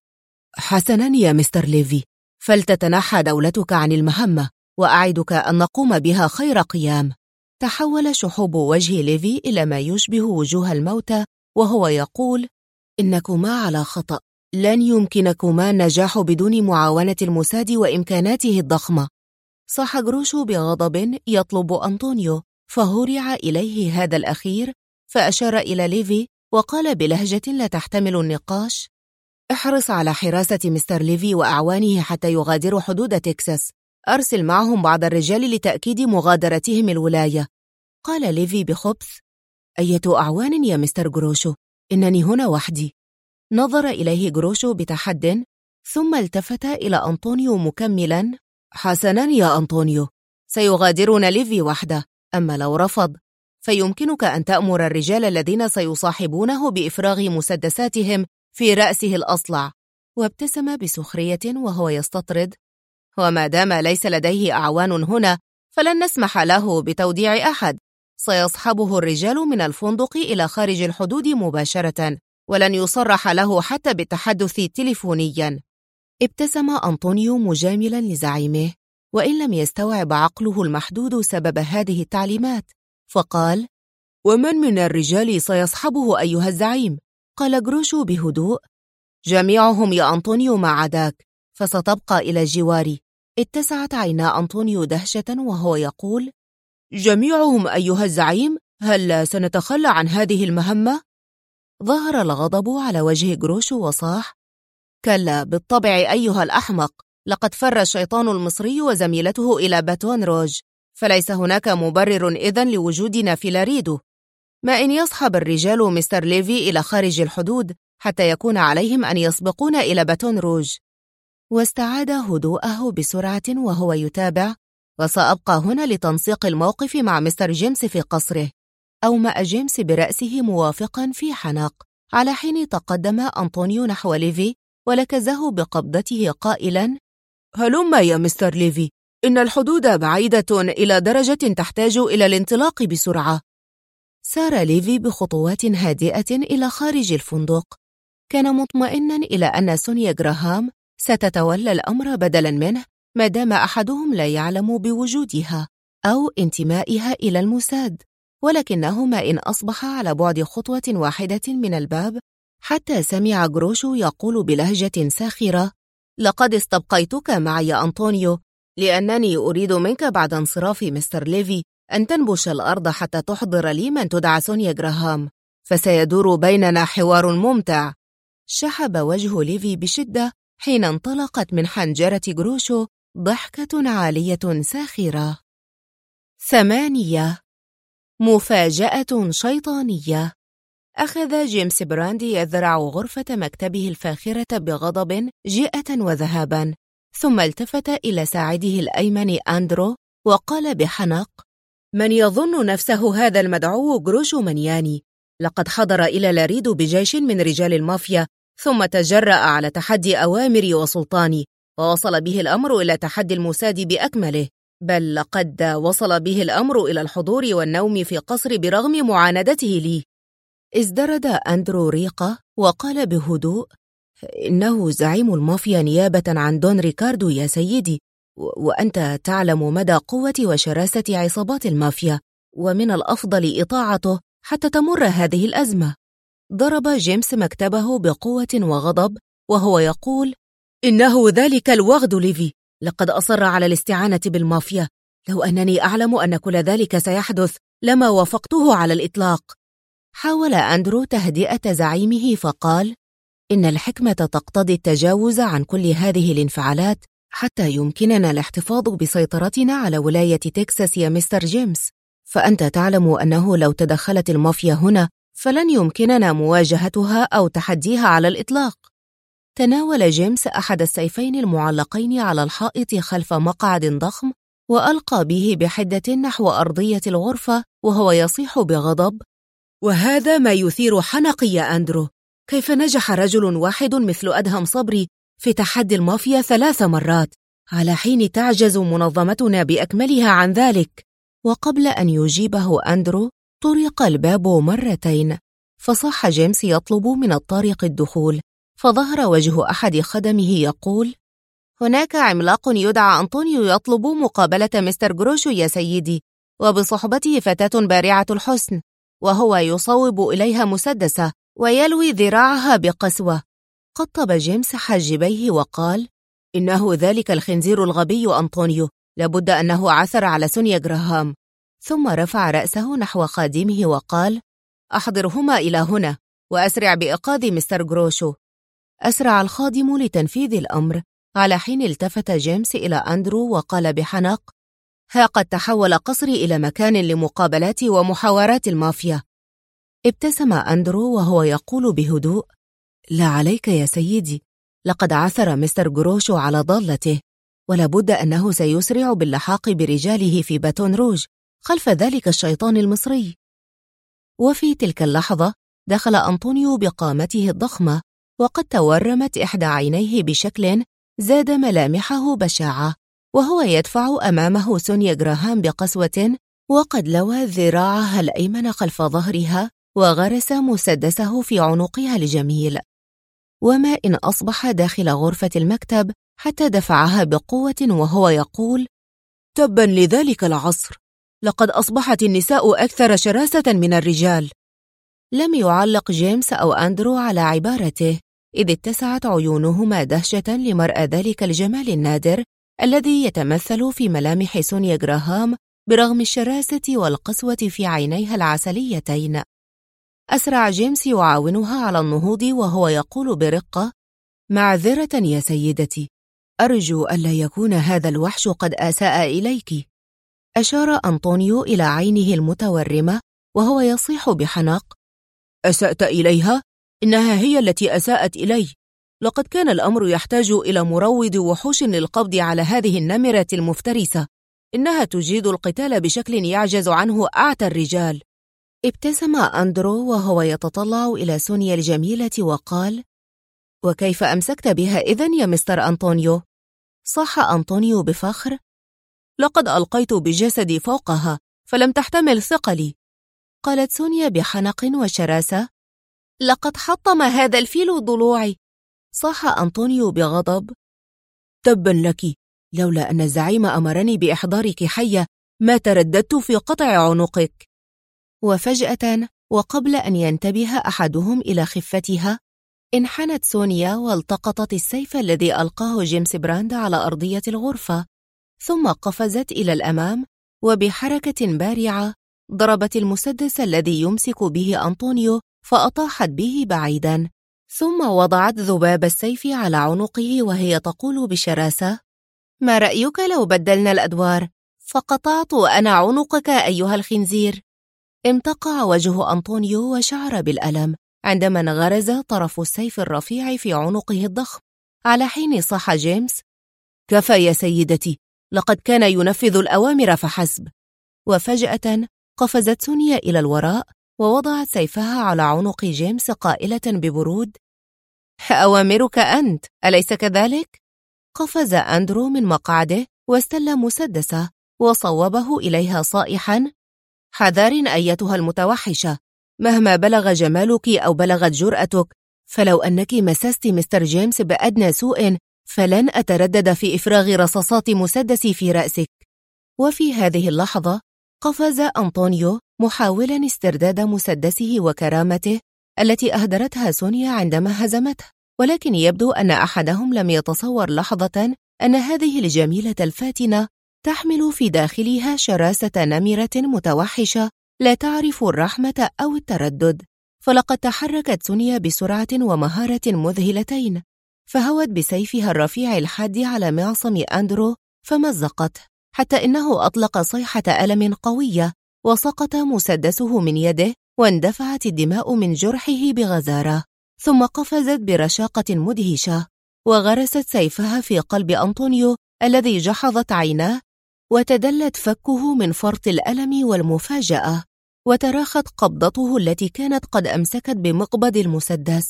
Speaker 1: حسنا يا مستر ليفي، فلتتنحى دولتك عن المهمة، وأعدك أن نقوم بها خير قيام. تحول شحوب وجه ليفي إلى ما يشبه وجوه الموتى وهو يقول: إنكما على خطأ، لن يمكنكما النجاح بدون معاونة الموساد وإمكاناته الضخمة. صاح غروشو بغضب يطلب أنطونيو، فهرع إليه هذا الأخير فأشار إلى ليفي وقال بلهجة لا تحتمل النقاش: احرص على حراسة مستر ليفي وأعوانه حتى يغادروا حدود تكساس، أرسل معهم بعض الرجال لتأكيد مغادرتهم الولاية. قال ليفي بخبث: أية أعوان يا مستر غروشو؟ إنني هنا وحدي. نظر إليه غروشو بتحد ثم التفت إلى أنطونيو مكملا: حسنا يا أنطونيو، سيغادرون ليفي وحده، أما لو رفض فيمكنك أن تأمر الرجال الذين سيصاحبونه بإفراغ مسدساتهم في رأسه الأصلع. وابتسم بسخرية وهو يستطرد: وما دام ليس لديه أعوان هنا فلن نسمح له بتوديع أحد، سيصحبه الرجال من الفندق إلى خارج الحدود مباشرة، ولن يصرح له حتى بالتحدث تليفونيا. ابتسم أنطونيو مجاملا لزعيمه، وإن لم يستوعب عقله المحدود سبب هذه التعليمات، فقال: ومن من الرجال سيصحبه أيها الزعيم؟ قال غروشو بهدوء: جميعهم يا أنطونيو ما عداك، فستبقى إلى جواري. اتسعت عينا أنطونيو دهشة وهو يقول: جميعهم أيها الزعيم؟ هل سنتخلى عن هذه المهمة؟ ظهر الغضب على وجه جروشو وصاح: كلا بالطبع أيها الأحمق، لقد فر الشيطان المصري وزميلته إلى باتون روج، فليس هناك مبرر إذن لوجودنا في لاريدو. ما إن يصحب الرجال مستر ليفي إلى خارج الحدود حتى يكون عليهم أن يسبقون إلى باتون روج. واستعاد هدوءه بسرعة وهو يتابع: وسأبقى هنا لتنسيق الموقف مع مستر جيمس في قصره. أومأ جيمس برأسه موافقا في حنق، على حين تقدم أنطونيو نحو ليفي ولكزه بقبضته قائلا: هلم يا مستر ليفي، إن الحدود بعيدة إلى درجة تحتاج إلى الانطلاق بسرعة. سار ليفي بخطوات هادئة إلى خارج الفندق. كان مطمئنا إلى أن سونيا جراهام ستتولى الأمر بدلا منه، ما دام أحدهم لا يعلم بوجودها أو انتمائها إلى الموساد. ولكنهما إن أصبح على بعد خطوة واحدة من الباب، حتى سمع جروشو يقول بلهجة ساخرة: لقد استبقيتك معي يا أنطونيو، لأنني أريد منك بعد انصراف مستر ليفي أن تنبش الأرض حتى تحضر لي من تدعى سونيا جراهام، فسيدور بيننا حوار ممتع. شحب وجه ليفي بشدة حين انطلقت من حنجرة جروشو ضحكة عالية ساخرة. 8. مفاجأة شيطانية. أخذ جيمس براندي يذرع غرفة مكتبه الفاخرة بغضب جيئة وذهابا، ثم التفت إلى ساعده الأيمن أندرو وقال بحنق: من يظن نفسه هذا المدعو جروشو منياني؟ لقد حضر إلى لاريدو بجيش من رجال المافيا، ثم تجرأ على تحدي أوامري وسلطاني، ووصل به الأمر إلى تحدي الموساد بأكمله، بل لقد وصل به الأمر إلى الحضور والنوم في قصر برغم معاندته لي. ازدرد أندرو ريقة وقال بهدوء: إنه زعيم المافيا نيابة عن دون ريكاردو يا سيدي، وأنت تعلم مدى قوة وشراسة عصابات المافيا، ومن الأفضل إطاعته حتى تمر هذه الأزمة. ضرب جيمس مكتبه بقوة وغضب وهو يقول: إنه ذلك الوغد ليفي، لقد أصر على الاستعانة بالمافيا. لو أنني أعلم أن كل ذلك سيحدث لما وافقته على الإطلاق. حاول أندرو تهدئة زعيمه فقال: إن الحكمة تقتضي التجاوز عن كل هذه الانفعالات حتى يمكننا الاحتفاظ بسيطرتنا على ولاية تكساس يا مستر جيمس، فأنت تعلم أنه لو تدخلت المافيا هنا فلن يمكننا مواجهتها أو تحديها على الإطلاق. تناول جيمس أحد السيفين المعلقين على الحائط خلف مقعد ضخم وألقى به بحدة نحو أرضية الغرفة وهو يصيح بغضب: وهذا ما يثير حنقي يا أندرو، كيف نجح رجل واحد مثل أدهم صبري في تحدي المافيا 3 مرات، على حين تعجز منظمتنا بأكملها عن ذلك؟ وقبل أن يجيبه أندرو طرق الباب مرتين، فصاح جيمس يطلب من الطارق الدخول، فظهر وجه أحد خدمه يقول: هناك عملاق يدعى أنطونيو يطلب مقابلة مستر جروشو يا سيدي، وبصحبته فتاة بارعة الحسن، وهو يصوب إليها مسدسة ويلوي ذراعها بقسوة. قطب جيمس حاجبيه وقال: إنه ذلك الخنزير الغبي أنطونيو، لابد أنه عثر على سونيا جراهام. ثم رفع رأسه نحو خادمه وقال: أحضرهما إلى هنا وأسرع بإيقاظ مستر جروشو. أسرع الخادم لتنفيذ الأمر، على حين التفت جيمس إلى أندرو وقال بحنق: ها قد تحول قصري إلى مكان لمقابلات ومحاورات المافيا. ابتسم أندرو وهو يقول بهدوء: لا عليك يا سيدي، لقد عثر مستر جروشو على ضالته، ولابد أنه سيسرع باللحاق برجاله في باتون روج خلف ذلك الشيطان المصري. وفي تلك اللحظة دخل أنطونيو بقامته الضخمة، وقد تورمت إحدى عينيه بشكل زاد ملامحه بشاعة، وهو يدفع أمامه سونيا جراهام بقسوة، وقد لوى ذراعها الأيمن خلف ظهرها وغرس مسدسه في عنقها الجميل. وما إن أصبح داخل غرفة المكتب حتى دفعها بقوة وهو يقول: تبا لذلك العصر، لقد أصبحت النساء أكثر شراسة من الرجال. لم يعلق جيمس أو أندرو على عبارته، إذ اتسعت عيونهما دهشة لمرأى ذلك الجمال النادر الذي يتمثل في ملامح سونيا جراهام برغم الشراسة والقسوة في عينيها العسليتين. أسرع جيمس يعاونها على النهوض وهو يقول برقة: معذرة يا سيدتي، أرجو ألا يكون هذا الوحش قد أساء إليك. أشار أنطونيو إلى عينه المتورمة وهو يصيح بحنق: أسأت إليها؟ إنها هي التي أساءت إلي. لقد كان الأمر يحتاج إلى مروض وحوش للقبض على هذه النمرة المفترسة. إنها تجيد القتال بشكل يعجز عنه أعتى الرجال. ابتسم أندرو وهو يتطلع إلى سونيا الجميلة وقال: وكيف أمسكت بها إذن يا مستر أنطونيو؟ صاح أنطونيو بفخر: لقد ألقيت بجسدي فوقها فلم تحتمل ثقلي. قالت سونيا بحنق وشراسة: لقد حطم هذا الفيل ضلوعي. صاح أنطونيو بغضب: تبا لك، لولا أن الزعيم أمرني بإحضارك حية ما ترددت في قطع عنقك. وفجأة وقبل أن ينتبه أحدهم إلى خفتها، انحنت سونيا والتقطت السيف الذي ألقاه جيمس براند على أرضية الغرفة، ثم قفزت إلى الأمام وبحركة بارعة ضربت المسدس الذي يمسك به أنطونيو فأطاحت به بعيدا، ثم وضعت ذباب السيف على عنقه وهي تقول بشراسة: ما رأيك لو بدلنا الأدوار؟ فقطعت أنا عنقك أيها الخنزير. امتقع وجه أنطونيو وشعر بالألم عندما انغرز طرف السيف الرفيع في عنقه الضخم، على حين صاح جيمس: كفى يا سيدتي، لقد كان ينفذ الأوامر فحسب. وفجأة قفزت سونيا إلى الوراء ووضعت سيفها على عنق جيمس قائلة ببرود: أوامرك أنت، أليس كذلك؟ قفز أندرو من مقعده واستل مسدسه وصوبه إليها صائحا: حذار أيتها المتوحشة، مهما بلغ جمالك أو بلغت جرأتك، فلو أنك مسست مستر جيمس بأدنى سوء فلن أتردد في إفراغ رصاصات مسدسي في رأسك. وفي هذه اللحظة قفز أنطونيو محاولا استرداد مسدسه وكرامته التي أهدرتها سونيا عندما هزمته، ولكن يبدو أن أحدهم لم يتصور لحظة أن هذه الجميلة الفاتنة تحمل في داخلها شراسة نمرة متوحشة لا تعرف الرحمة أو التردد. فلقد تحركت سونيا بسرعة ومهارة مذهلتين، فهوت بسيفها الرفيع الحاد على معصم أندرو فمزقته حتى إنه أطلق صيحة ألم قوية، وسقط مسدسه من يده واندفعت الدماء من جرحه بغزارة. ثم قفزت برشاقة مدهشة وغرست سيفها في قلب أنطونيو الذي جحظت عيناه، وتدلت فكه من فرط الألم والمفاجأة، وتراخت قبضته التي كانت قد أمسكت بمقبض المسدس،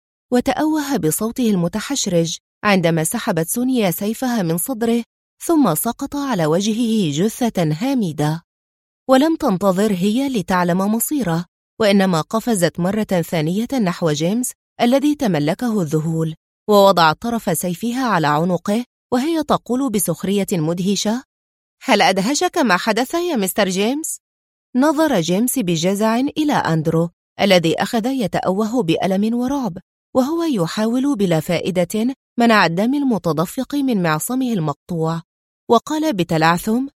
Speaker 1: وتأوه بصوته المتحشرج عندما سحبت سونيا سيفها من صدره، ثم سقط على وجهه جثة هامدة. ولم تنتظر هي لتعلم مصيره، وإنما قفزت مرة ثانية نحو جيمس الذي تملكه الذهول، ووضعت طرف سيفها على عنقه وهي تقول بسخرية مدهشة: هل أدهشك ما حدث يا مستر جيمس؟ نظر جيمس بجزع إلى أندرو الذي أخذ يتأوه بألم ورعب، وهو يحاول بلا فائدة منع الدم المتدفق من معصمه المقطوع، وقال بتلعثم: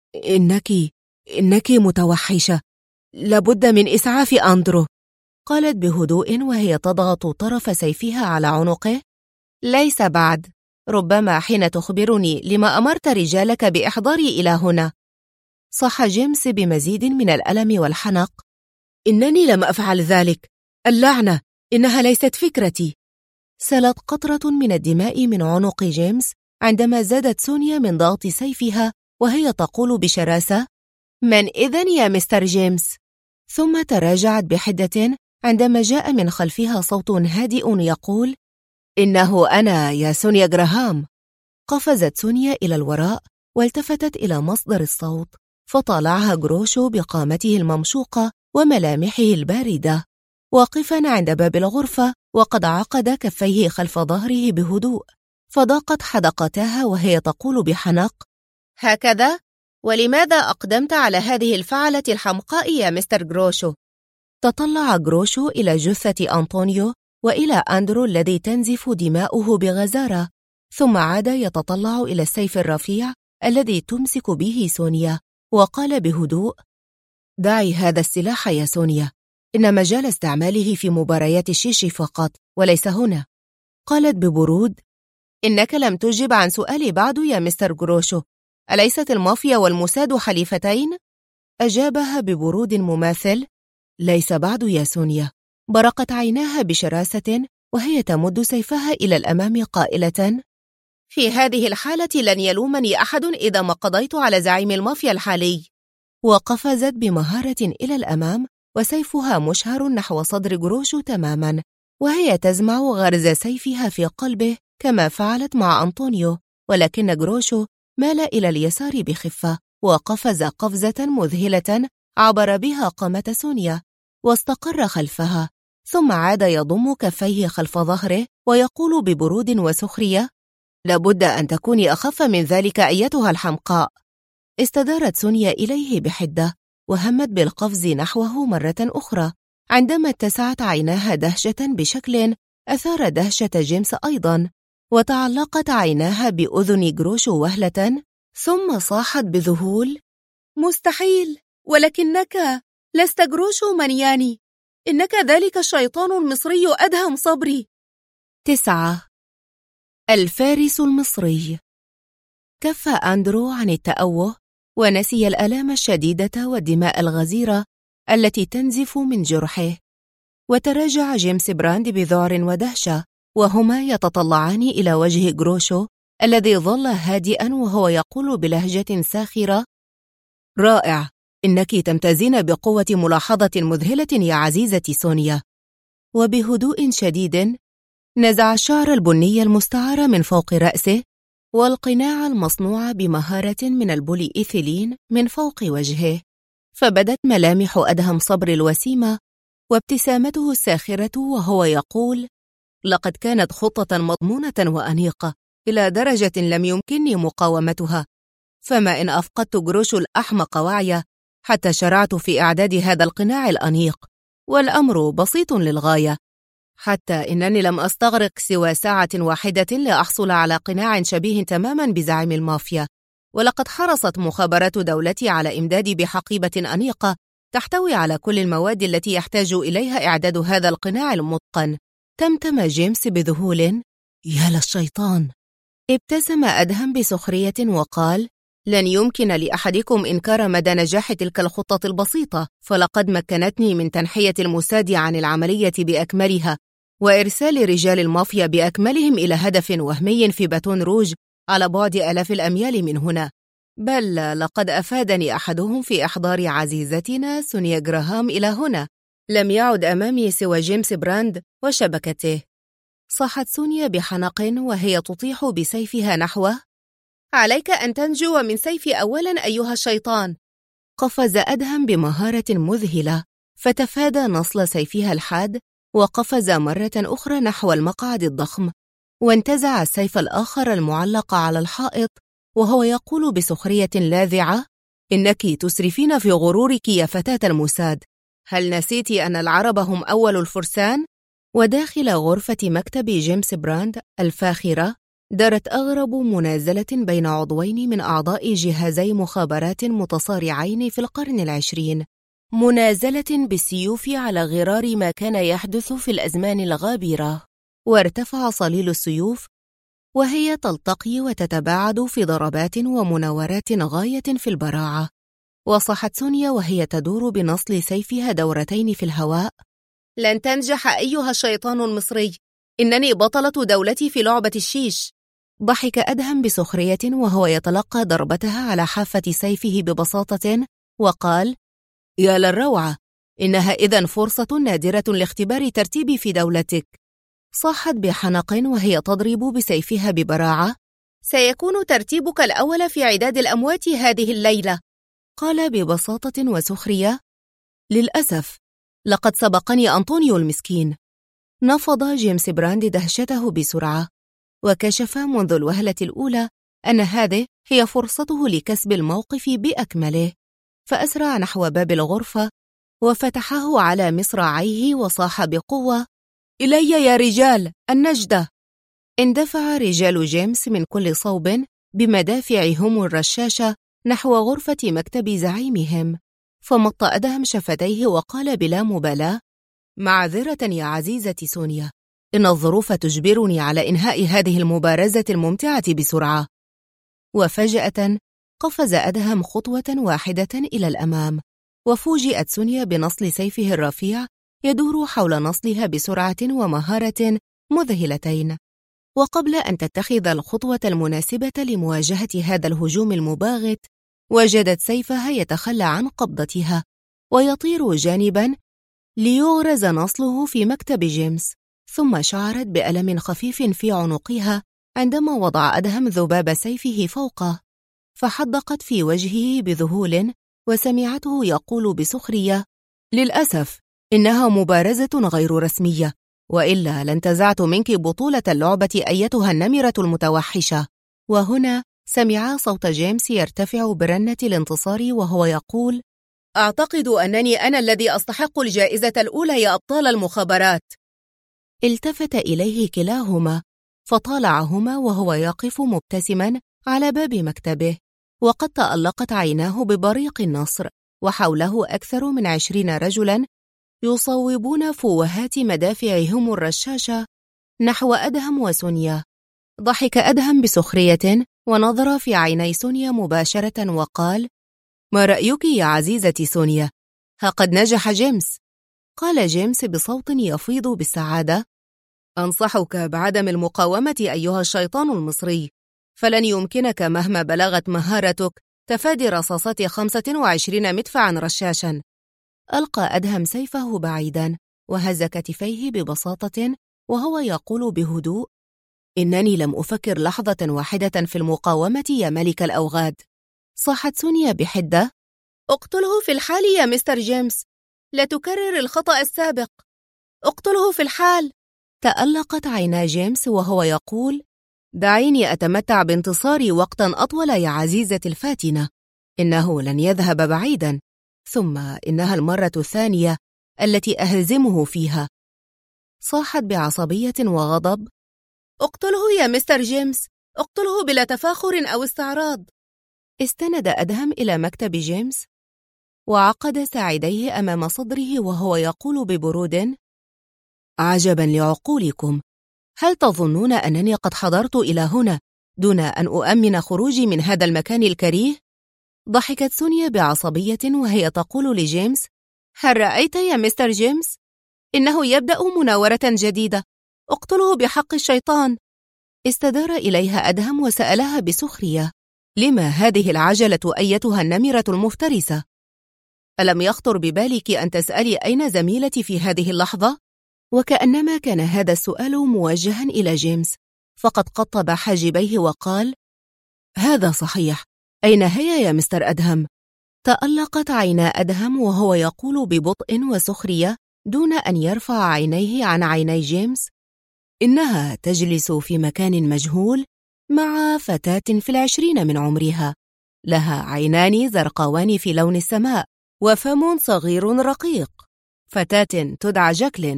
Speaker 1: إنك متوحشة، لابد من إسعاف أندرو. قالت بهدوء وهي تضغط طرف سيفها على عنقه: ليس بعد، ربما حين تخبرني لما أمرت رجالك بإحضاري إلى هنا. صاح جيمس بمزيد من الألم والحنق: إنني لم أفعل ذلك، اللعنة، إنها ليست فكرتي. سالت قطرة من الدماء من عنق جيمس عندما زادت سونيا من ضغط سيفها وهي تقول بشراسة: من إذن يا مستر جيمس؟ ثم تراجعت بحدة عندما جاء من خلفها صوت هادئ يقول: إنه أنا يا سونيا جراهام. قفزت سونيا إلى الوراء والتفتت إلى مصدر الصوت، فطالعها جروشو بقامته الممشوقة وملامحه الباردة واقفا عند باب الغرفة وقد عقد كفيه خلف ظهره بهدوء، فضاقت حدقتها وهي تقول بحنق: هكذا؟ ولماذا أقدمت على هذه الفعلة الحمقاء يا مستر جروشو؟ تطلع جروشو إلى جثة أنطونيو وإلى أندرو الذي تنزف دماؤه بغزارة، ثم عاد يتطلع إلى السيف الرفيع الذي تمسك به سونيا، وقال بهدوء: دعي هذا السلاح يا سونيا، إن مجال استعماله في مباريات الشيش فقط وليس هنا. قالت ببرود: إنك لم تجب عن سؤالي بعد يا مستر جروشو، أليست المافيا والموساد حليفتين؟ أجابها ببرود مماثل: ليس بعد يا سونيا. برقت عيناها بشراسة وهي تمد سيفها إلى الأمام قائلة: في هذه الحالة لن يلومني أحد إذا ما قضيت على زعيم المافيا الحالي. وقفزت بمهارة إلى الأمام وسيفها مشهر نحو صدر جروشو تماما، وهي تزمع غرز سيفها في قلبه كما فعلت مع أنطونيو، ولكن جروشو مال إلى اليسار بخفة وقفز قفزة مذهلة عبر بها قامة سونيا واستقر خلفها، ثم عاد يضم كفيه خلف ظهره ويقول ببرود وسخرية: لابد أن تكوني أخف من ذلك أيتها الحمقاء. استدارت سونيا إليه بحدة وهمت بالقفز نحوه مرة أخرى، عندما اتسعت عيناها دهشة بشكل أثار دهشة جيمس أيضا، وتعلقت عيناها بأذن جروشو وهلة، ثم صاحت بذهول: مستحيل، ولكنك لست جروشو مانياني، إنك ذلك الشيطان المصري أدهم صبري. 9. الفارس المصري. كف أندرو عن التأوه ونسي الآلام الشديدة والدماء الغزيرة التي تنزف من جرحه، وتراجع جيمس براند بذعر ودهشة وهما يتطلعان إلى وجه جروشو الذي ظل هادئا وهو يقول بلهجة ساخرة: رائع، إنك تمتازين بقوة ملاحظة مذهلة يا عزيزتي سونيا. وبهدوء شديد نزع الشعر البني المستعار من فوق رأسه والقناع المصنوع بمهارة من البولي إيثيلين من فوق وجهه، فبدت ملامح أدهم صبر الوسيمة وابتسامته الساخرة وهو يقول: لقد كانت خطة مضمونة وأنيقة إلى درجة لم يمكنني مقاومتها، فما إن أفقدت جروشو الأحمق وعيه حتى شرعت في إعداد هذا القناع الأنيق، والأمر بسيط للغاية، حتى إنني لم أستغرق سوى ساعة واحدة لأحصل على قناع شبيه تماما بزعيم المافيا، ولقد حرصت مخابرات دولتي على إمدادي بحقيبة أنيقة تحتوي على كل المواد التي يحتاج إليها إعداد هذا القناع المتقن. تمتم جيمس بذهول: يا للشيطان. ابتسم أدهم بسخرية وقال: لن يمكن لأحدكم إنكار مدى نجاح تلك الخطة البسيطة، فلقد مكنتني من تنحية الموساد عن العملية بأكملها، وإرسال رجال المافيا بأكملهم إلى هدف وهمي في باتون روج على بعد آلاف الأميال من هنا، بل لقد أفادني أحدهم في إحضار عزيزتنا سونيا جراهام إلى هنا. لم يعد أمامي سوى جيمس براند وشبكته. صاحت سونيا بحنق وهي تطيح بسيفها نحوه: عليك أن تنجو من سيفي أولا أيها الشيطان. قفز أدهم بمهارة مذهلة فتفادى نصل سيفها الحاد، وقفز مرة أخرى نحو المقعد الضخم، وانتزع السيف الآخر المعلق على الحائط وهو يقول بسخرية لاذعة: إنك تسرفين في غرورك يا فتاة الموساد، هل نسيت أن العرب هم أول الفرسان؟ وداخل غرفة مكتب جيمس براند الفاخرة دارت أغرب منازلة بين عضوين من أعضاء جهازي مخابرات متصارعين في القرن العشرين، منازلة بالسيوف على غرار ما كان يحدث في الأزمان الغابرة. وارتفع صليل السيوف وهي تلتقي وتتباعد في ضربات ومناورات غاية في البراعة، وصحت سونيا وهي تدور بنصل سيفها دورتين في الهواء: لن تنجح أيها الشيطان المصري، إنني بطلة دولتي في لعبة الشيش. ضحك أدهم بسخرية وهو يتلقى ضربتها على حافة سيفه ببساطة وقال: يا للروعة، إنها إذن فرصة نادرة لاختبار ترتيبي في دولتك. صاحت بحنق وهي تضرب بسيفها ببراعة: سيكون ترتيبك الأول في عداد الأموات هذه الليلة. قال ببساطة وسخرية: للأسف، لقد سبقني أنطونيو المسكين. نفض جيمس براند دهشته بسرعة، وكشف منذ الوهلة الأولى أن هذه هي فرصته لكسب الموقف بأكمله، فأسرع نحو باب الغرفة وفتحه على مصراعيه وصاح بقوة: إلي يا رجال النجدة! اندفع رجال جيمس من كل صوب بمدافعهم الرشاشة نحو غرفة مكتب زعيمهم، فمط أدهم شفتيه وقال بلا مبالاة: معذرة يا عزيزة سونيا، إن الظروف تجبرني على إنهاء هذه المبارزة الممتعة بسرعة. وفجأة قفز أدهم خطوة واحدة إلى الأمام، وفوجئت سونيا بنصل سيفه الرفيع يدور حول نصلها بسرعة ومهارة مذهلتين. وقبل أن تتخذ الخطوة المناسبة لمواجهة هذا الهجوم المباغت، وجدت سيفها يتخلى عن قبضتها ويطير جانباً ليغرز نصله في مكتب جيمس. ثم شعرت بألم خفيف في عنقها عندما وضع أدهم ذباب سيفه فوقه، فحدقت في وجهه بذهول وسمعته يقول بسخرية: للأسف إنها مبارزة غير رسمية، وإلا لانتزعت منك بطولة اللعبة أيتها النمرة المتوحشة. وهنا سمعا صوت جيمس يرتفع برنة الانتصار وهو يقول: أعتقد أنني أنا الذي أستحق الجائزة الأولى يا أبطال المخابرات. التفت إليه كلاهما فطالعهما وهو يقف مبتسما على باب مكتبه، وقد تألقت عيناه ببريق النصر، وحوله أكثر من 20 رجلا يصوبون فوهات مدافعهم الرشاشة نحو أدهم وسونيا. ضحك أدهم بسخرية ونظر في عيني سونيا مباشرة وقال: ما رأيك يا عزيزة سونيا؟ ها قد نجح جيمس. قال جيمس بصوت يفيض بالسعادة: أنصحك بعدم المقاومة أيها الشيطان المصري، فلن يمكنك مهما بلغت مهارتك تفادي رصاصات 25 مدفعا رشاشا. ألقى أدهم سيفه بعيدا وهز كتفيه ببساطة وهو يقول بهدوء: إنني لم أفكر لحظة واحدة في المقاومة يا ملك الأوغاد. صاحت سونيا بحدة: اقتله في الحال يا مستر جيمس، لا تكرر الخطأ السابق، اقتله في الحال. تألقت عينا جيمس وهو يقول: دعيني أتمتع بانتصاري وقتا أطول يا عزيزتي الفاتنة، إنه لن يذهب بعيدا، ثم إنها المرة الثانية التي أهزمه فيها. صاحت بعصبية وغضب: اقتله يا مستر جيمس، اقتله بلا تفاخر أو استعراض. استند أدهم إلى مكتب جيمس وعقد ساعديه أمام صدره وهو يقول ببرود: عجبا لعقولكم، هل تظنون أنني قد حضرت إلى هنا دون أن أؤمن خروجي من هذا المكان الكريه؟ ضحكت سونيا بعصبية وهي تقول لجيمس: هل رأيت يا مستر جيمس؟ إنه يبدأ مناورة جديدة، اقتله بحق الشيطان. استدار إليها أدهم وسألها بسخرية: لما هذه العجلة أيتها النمرة المفترسة؟ ألم يخطر ببالك أن تسألي أين زميلتي في هذه اللحظة؟ وكأنما كان هذا السؤال موجها إلى جيمس، فقد قطب حاجبيه وقال: هذا صحيح، أين هي يا مستر أدهم؟ تألقت عينا أدهم وهو يقول ببطء وسخرية دون أن يرفع عينيه عن عيني جيمس: إنها تجلس في مكان مجهول مع فتاة في 20 من عمرها، لها عينان زرقاوان في لون السماء وفم صغير رقيق، فتاة تدعى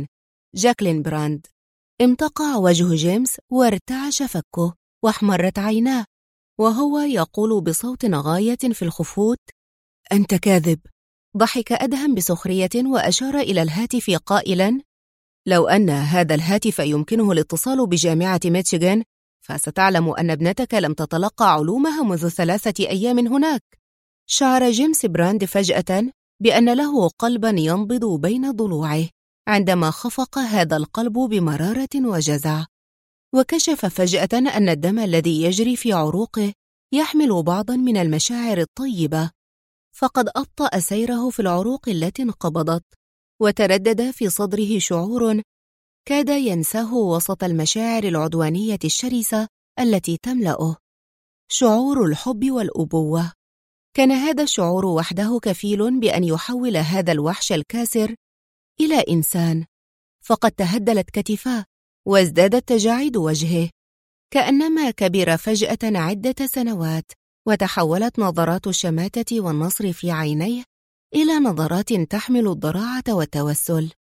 Speaker 1: جاكلين براند. امتقع وجه جيمس وارتعش فكه واحمرت عيناه وهو يقول بصوت غاية في الخفوت: أنت كاذب. ضحك أدهم بسخرية وأشار إلى الهاتف قائلا: لو أن هذا الهاتف يمكنه الاتصال بجامعة ميشيغان فستعلم أن ابنتك لم تتلقى علومها منذ 3 أيام هناك. شعر جيمس براند فجأة بأن له قلبا ينبض بين ضلوعه عندما خفق هذا القلب بمرارة وجزع، وكشف فجأة أن الدم الذي يجري في عروقه يحمل بعضا من المشاعر الطيبة، فقد أبطأ سيره في العروق التي انقبضت، وتردد في صدره شعور كاد ينساه وسط المشاعر العدوانية الشرسة التي تملأه، شعور الحب والأبوة. كان هذا الشعور وحده كفيل بأن يحول هذا الوحش الكاسر إلى إنسان، فقد تهدلت كتفاه وازدادت تجاعيد وجهه، كأنما كبر فجأة عدة سنوات، وتحولت نظرات الشماتة والنصر في عينيه إلى نظرات تحمل الضراعة والتوسل.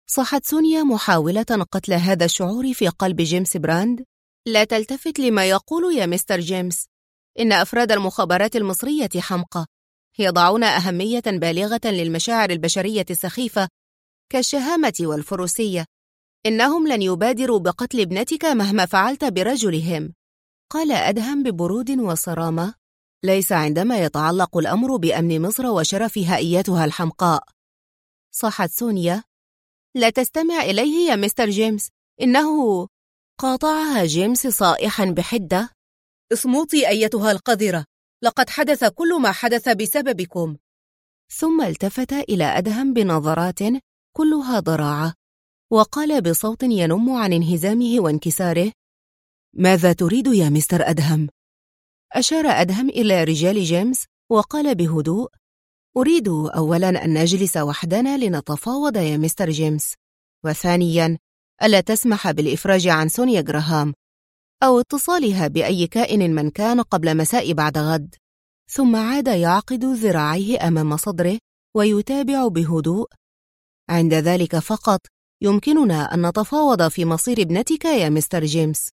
Speaker 1: صاحت سونيا محاولة قتل هذا الشعور في قلب جيمس براند. لا تلتفت لما يقول يا مستر جيمس. إن أفراد المخابرات المصرية حمقى، يضعون أهمية بالغة للمشاعر البشرية السخيفة كالشهامة والفروسية. إنهم لن يبادروا بقتل ابنتك مهما فعلت برجلهم، قال أدهم ببرود وصرامة. ليس عندما يتعلق الأمر بأمن مصر وشرفها إياتها الحمقاء. صاحت سونيا. لا تستمع إليه يا مستر جيمس، إنه... قاطعها جيمس صائحا بحدة. اصمتي أيتها القذرة، لقد حدث كل ما حدث بسببكم. ثم التفت إلى أدهم بنظرات كلها ضراعة، وقال بصوت ينم عن انهزامه وانكساره: ماذا تريد يا مستر أدهم؟ أشار أدهم إلى رجال جيمس وقال بهدوء: أريد أولاً أن نجلس وحدنا لنتفاوض يا مستر جيمس، وثانياً ألا تسمح بالإفراج عن سونيا جراهام أو اتصالها بأي كائن من كان قبل مساء بعد غد. ثم عاد يعقد ذراعيه أمام صدره ويتابع بهدوء: عند ذلك فقط يمكننا أن نتفاوض في مصير ابنتك يا مستر جيمس.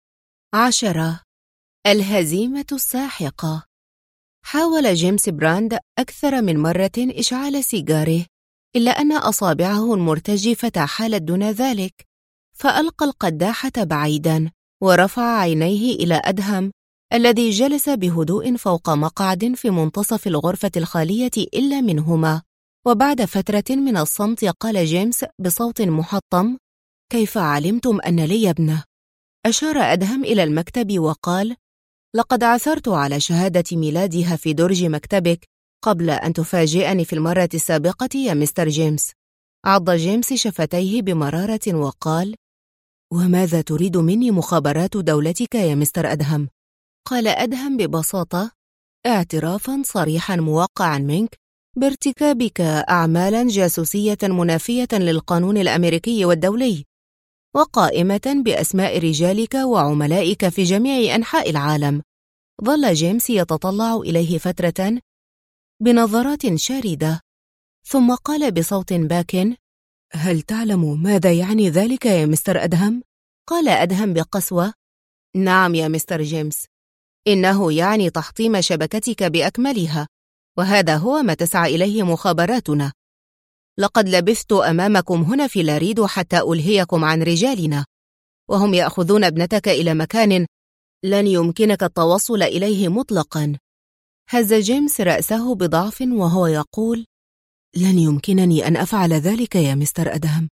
Speaker 1: 10. الهزيمة الساحقة. حاول جيمس براند أكثر من مرة إشعال سيجاره، إلا أن أصابعه المرتجفة حالت دون ذلك، فألقى القداحة بعيداً ورفع عينيه إلى أدهم الذي جلس بهدوء فوق مقعد في منتصف الغرفة الخالية إلا منهما. وبعد فترة من الصمت قال جيمس بصوت محطم: كيف علمتم أن لي ابنة؟ أشار أدهم إلى المكتب وقال: لقد عثرت على شهادة ميلادها في درج مكتبك قبل أن تفاجئني في المرة السابقة يا مستر جيمس. عض جيمس شفتيه بمرارة وقال: وماذا تريد مني مخابرات دولتك يا مستر أدهم؟ قال أدهم ببساطة: اعترافا صريحا موقعا منك بارتكابك أعمالا جاسوسية منافية للقانون الأمريكي والدولي، وقائمة بأسماء رجالك وعملائك في جميع أنحاء العالم. ظل جيمس يتطلع إليه فترة بنظرات شاردة، ثم قال بصوت باكٍ: هل تعلم ماذا يعني ذلك يا مستر أدهم؟ قال أدهم بقسوة: نعم يا مستر جيمس، إنه يعني تحطيم شبكتك بأكملها، وهذا هو ما تسعى إليه مخابراتنا. لقد لبثت أمامكم هنا في لاريدو حتى ألهيكم عن رجالنا، وهم يأخذون ابنتك إلى مكان لن يمكنك التوصل إليه مطلقاً. هز جيمس رأسه بضعف وهو يقول: لن يمكنني أن أفعل ذلك يا مستر أدهم،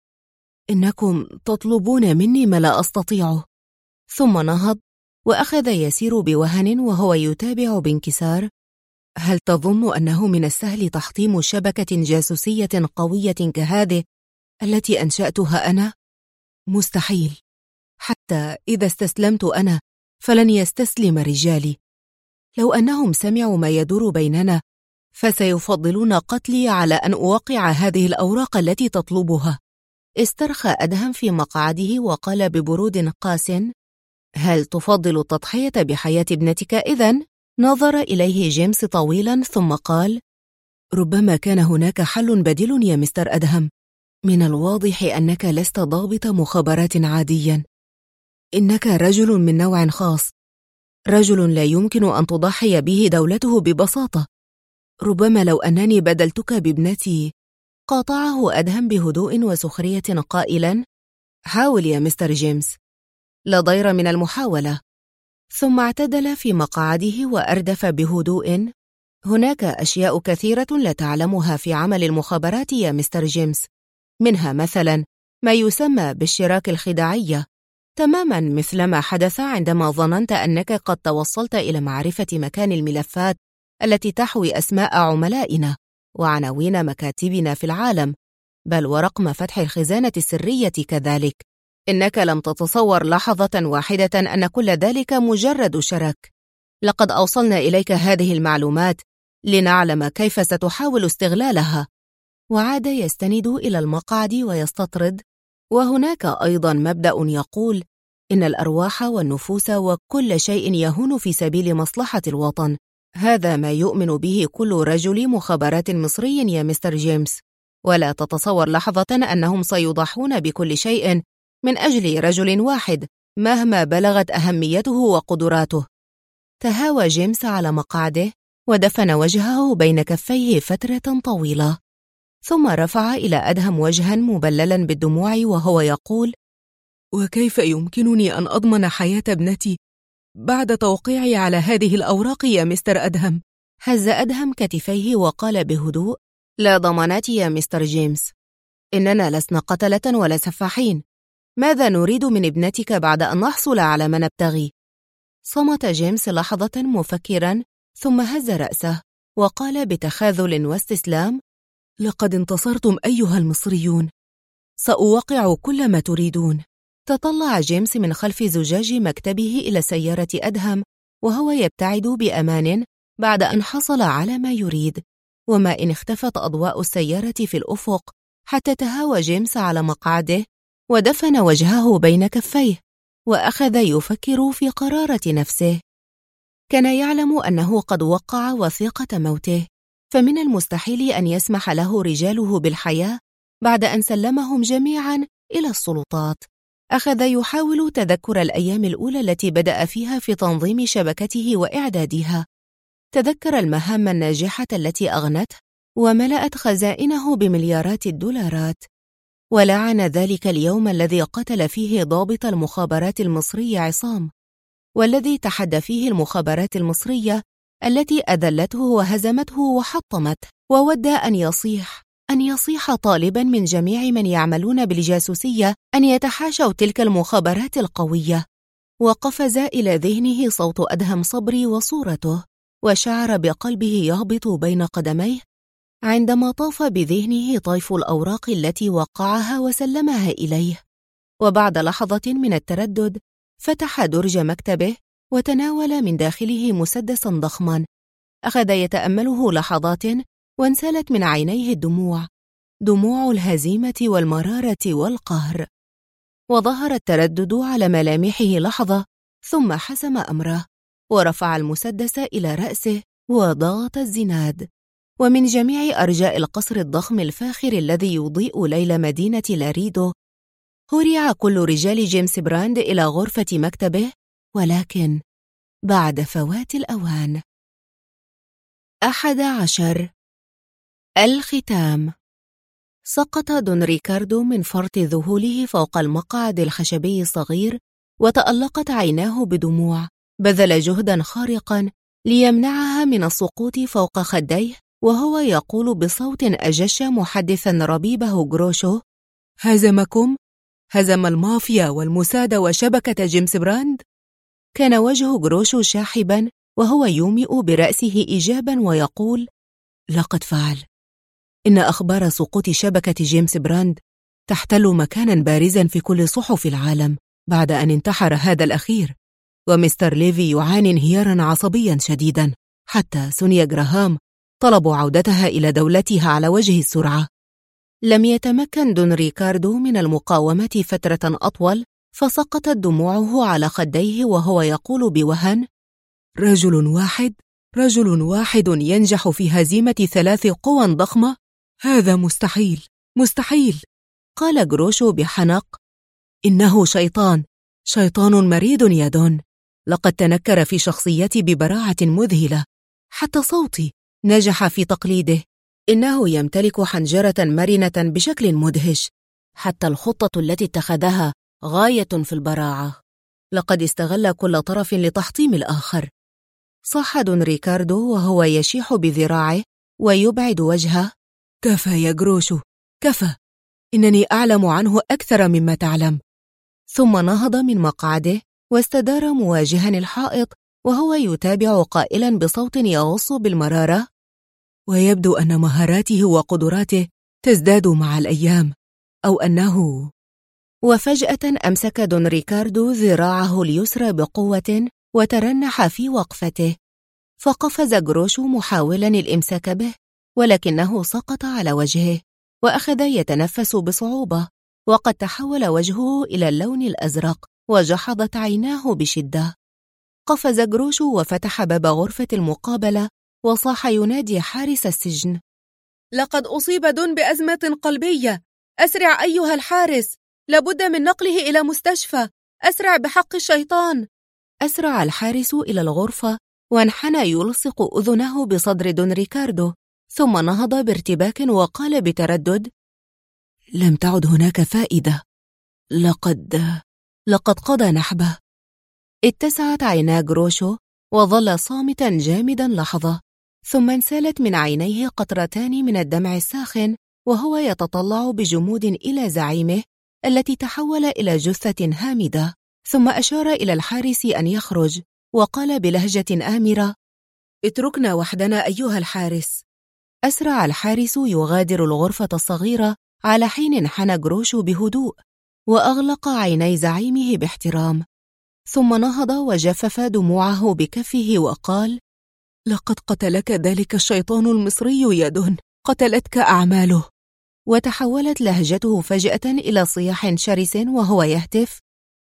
Speaker 1: إنكم تطلبون مني ما لا أستطيعه. ثم نهض وأخذ يسير بوهن وهو يتابع بانكسار: هل تظن أنه من السهل تحطيم شبكة جاسوسية قوية كهذه التي أنشأتها أنا؟ مستحيل. حتى إذا استسلمت أنا فلن يستسلم رجالي. لو أنهم سمعوا ما يدور بيننا فسيفضلون قتلي على أن أوقع هذه الأوراق التي تطلبها. استرخى أدهم في مقعده وقال ببرود قاس: هل تفضل التضحية بحياة ابنتك إذن؟ نظر إليه جيمس طويلا ثم قال: ربما كان هناك حل بديل يا مستر أدهم. من الواضح أنك لست ضابط مخابرات عاديا، إنك رجل من نوع خاص، رجل لا يمكن أن تضحي به دولته ببساطة. ربما لو أنني بدلتك بابنتي. قاطعه أدهم بهدوء وسخرية قائلا: حاول يا مستر جيمس، لا ضير من المحاولة. ثم اعتدل في مقعده وأردف بهدوء: هناك أشياء كثيرة لا تعلمها في عمل المخابرات يا مستر جيمس، منها مثلا ما يسمى بالشراك الخداعية، تماما مثلما حدث عندما ظننت أنك قد توصلت إلى معرفة مكان الملفات التي تحوي أسماء عملائنا وعناوين مكاتبنا في العالم، بل ورقم فتح الخزانة السرية كذلك. إنك لم تتصور لحظة واحدة أن كل ذلك مجرد شرك. لقد أوصلنا إليك هذه المعلومات لنعلم كيف ستحاول استغلالها. وعاد يستند إلى المقعد ويستطرد: وهناك أيضا مبدأ يقول إن الأرواح والنفوس وكل شيء يهون في سبيل مصلحة الوطن. هذا ما يؤمن به كل رجل مخابرات مصري يا مستر جيمس، ولا تتصور لحظة أنهم سيضحون بكل شيء من أجل رجل واحد مهما بلغت أهميته وقدراته. تهاوى جيمس على مقعده ودفن وجهه بين كفيه فترة طويلة، ثم رفع إلى أدهم وجها مبللا بالدموع وهو يقول: وكيف يمكنني أن أضمن حياة ابنتي بعد توقيعي على هذه الأوراق يا مستر أدهم؟ هز أدهم كتفيه وقال بهدوء: لا ضمانات يا مستر جيمس، إننا لسنا قتلة ولا سفاحين. ماذا نريد من ابنتك بعد أن نحصل على ما نبتغي؟ صمت جيمس لحظة مفكرا، ثم هز رأسه وقال بتخاذل واستسلام: لقد انتصرتم أيها المصريون، سأوقع كل ما تريدون. تطلع جيمس من خلف زجاج مكتبه إلى سيارة أدهم وهو يبتعد بأمان بعد أن حصل على ما يريد، وما إن اختفت أضواء السيارة في الأفق حتى تهاوى جيمس على مقعده ودفن وجهه بين كفيه وأخذ يفكر في قرارة نفسه. كان يعلم أنه قد وقع وثيقة موته، فمن المستحيل أن يسمح له رجاله بالحياة بعد أن سلمهم جميعا إلى السلطات. أخذ يحاول تذكر الأيام الأولى التي بدأ فيها في تنظيم شبكته وإعدادها. تذكر المهام الناجحة التي أغنته وملأت خزائنه بمليارات الدولارات، ولعن ذلك اليوم الذي قتل فيه ضابط المخابرات المصرية عصام، والذي تحدى فيه المخابرات المصرية التي أذلته وهزمته وحطمته، وود أن يصيح طالبا من جميع من يعملون بالجاسوسية أن يتحاشوا تلك المخابرات القوية. وقفز إلى ذهنه صوت أدهم صبري وصورته، وشعر بقلبه يهبط بين قدميه عندما طاف بذهنه طيف الأوراق التي وقعها وسلمها إليه. وبعد لحظة من التردد فتح درج مكتبه وتناول من داخله مسدسا ضخما. أخذ يتأمله لحظات وانسالت من عينيه دموع الهزيمة والمرارة والقهر، وظهر التردد على ملامحه لحظة، ثم حسم أمره ورفع المسدس إلى رأسه وضغط الزناد. ومن جميع أرجاء القصر الضخم الفاخر الذي يضيء ليل مدينة لاريدو هرع كل رجال جيمس براند إلى غرفة مكتبه، ولكن بعد فوات الأوان. 11. الختام. سقط دون ريكاردو من فرط ذهوله فوق المقعد الخشبي الصغير، وتألقت عيناه بدموع. بذل جهدا خارقا ليمنعها من السقوط فوق خديه، وهو يقول بصوت أجش محدثا ربيبه جروشو: هزمكم؟ هزم المافيا والموساد وشبكة جيمس براند؟ كان وجه جروشو شاحبا وهو يومئ برأسه إيجابا ويقول: لقد فعل. إن أخبار سقوط شبكة جيمس براند تحتل مكانا بارزا في كل صحف العالم بعد أن انتحر هذا الأخير، ومستر ليفي يعاني انهيارا عصبيا شديدا، حتى سونيا جراهام طلبوا عودتها إلى دولتها على وجه السرعة. لم يتمكن دون ريكاردو من المقاومة فترة أطول، فسقطت دموعه على خديه وهو يقول بوهن: رجل واحد ينجح في هزيمة 3 قوى ضخمة؟ هذا مستحيل. قال جروشو بحنق: إنه شيطان مريد يا دون. لقد تنكر في شخصيتي ببراعة مذهلة، حتى صوتي نجح في تقليده. إنه يمتلك حنجرة مرنة بشكل مدهش، حتى الخطة التي اتخذها غاية في البراعة. لقد استغل كل طرف لتحطيم الآخر. صاح دون ريكاردو وهو يشيح بذراعه ويبعد وجهه: كفى يا جروشو، كفى. إنني أعلم عنه أكثر مما تعلم. ثم نهض من مقعده واستدار مواجها الحائط وهو يتابع قائلا بصوت يغص بالمرارة: ويبدو أن مهاراته وقدراته تزداد مع الأيام، أو أنه... وفجأة أمسك دون ريكاردو ذراعه اليسرى بقوة وترنح في وقفته، فقفز جروشو محاولا الإمساك به، ولكنه سقط على وجهه وأخذ يتنفس بصعوبة، وقد تحول وجهه إلى اللون الأزرق وجحظت عيناه بشدة. قفز جروشو وفتح باب غرفة المقابلة وصاح ينادي حارس السجن: لقد أصيب دون بأزمة قلبية. أسرع أيها الحارس، لابد من نقله إلى مستشفى. أسرع بحق الشيطان. أسرع الحارس إلى الغرفة وانحنى يلصق أذنه بصدر دون ريكاردو، ثم نهض بارتباك وقال بتردد: لم تعد هناك فائدة. لقد قضى نحبه. اتسعت عينا جروشو وظل صامتا جامدا لحظة، ثم انسالت من عينيه قطرتان من الدمع الساخن وهو يتطلع بجمود إلى زعيمه التي تحول إلى جثة هامدة، ثم أشار إلى الحارس أن يخرج وقال بلهجة آمرة: اتركنا وحدنا أيها الحارس. أسرع الحارس يغادر الغرفة الصغيرة على حين انحنى جروشو بهدوء وأغلق عيني زعيمه باحترام، ثم نهض وجفف دموعه بكفه وقال: لقد قتلك ذلك الشيطان المصري يا دون، قتلتك أعماله. وتحولت لهجته فجأة إلى صياح شرس وهو يهتف: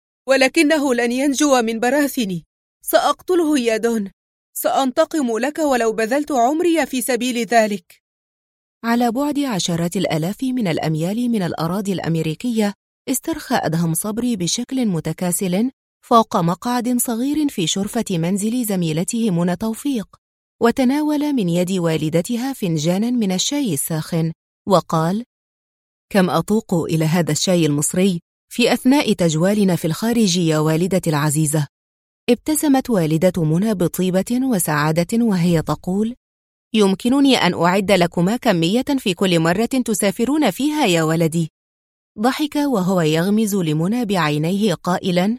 Speaker 1: ولكنه لن ينجو من براثني. سأقتله يا دون، سأنتقم لك ولو بذلت عمري في سبيل ذلك. على بعد عشرات الآلاف من الأميال من الأراضي الأمريكية، استرخى أدهم صبري بشكل متكاسل فوق مقعد صغير في شرفة منزل زميلته منى توفيق، وتناول من يد والدتها فنجانا من الشاي الساخن وقال: كم أطوق إلى هذا الشاي المصري في أثناء تجوالنا في الخارج يا والدتي العزيزة. ابتسمت والدة منى بطيبة وسعادة وهي تقول: يمكنني أن أعد لكما كمية في كل مرة تسافرون فيها يا ولدي. ضحك وهو يغمز لمنى بعينيه قائلا: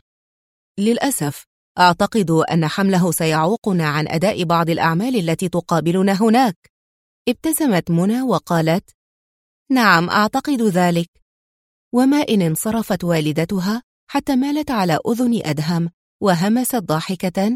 Speaker 1: للأسف أعتقد أن حمله سيعوقنا عن أداء بعض الأعمال التي تقابلنا هناك. ابتسمت منى وقالت: نعم أعتقد ذلك. وما إن انصرفت والدتها حتى مالت على أذن أدهم وهمست ضاحكة: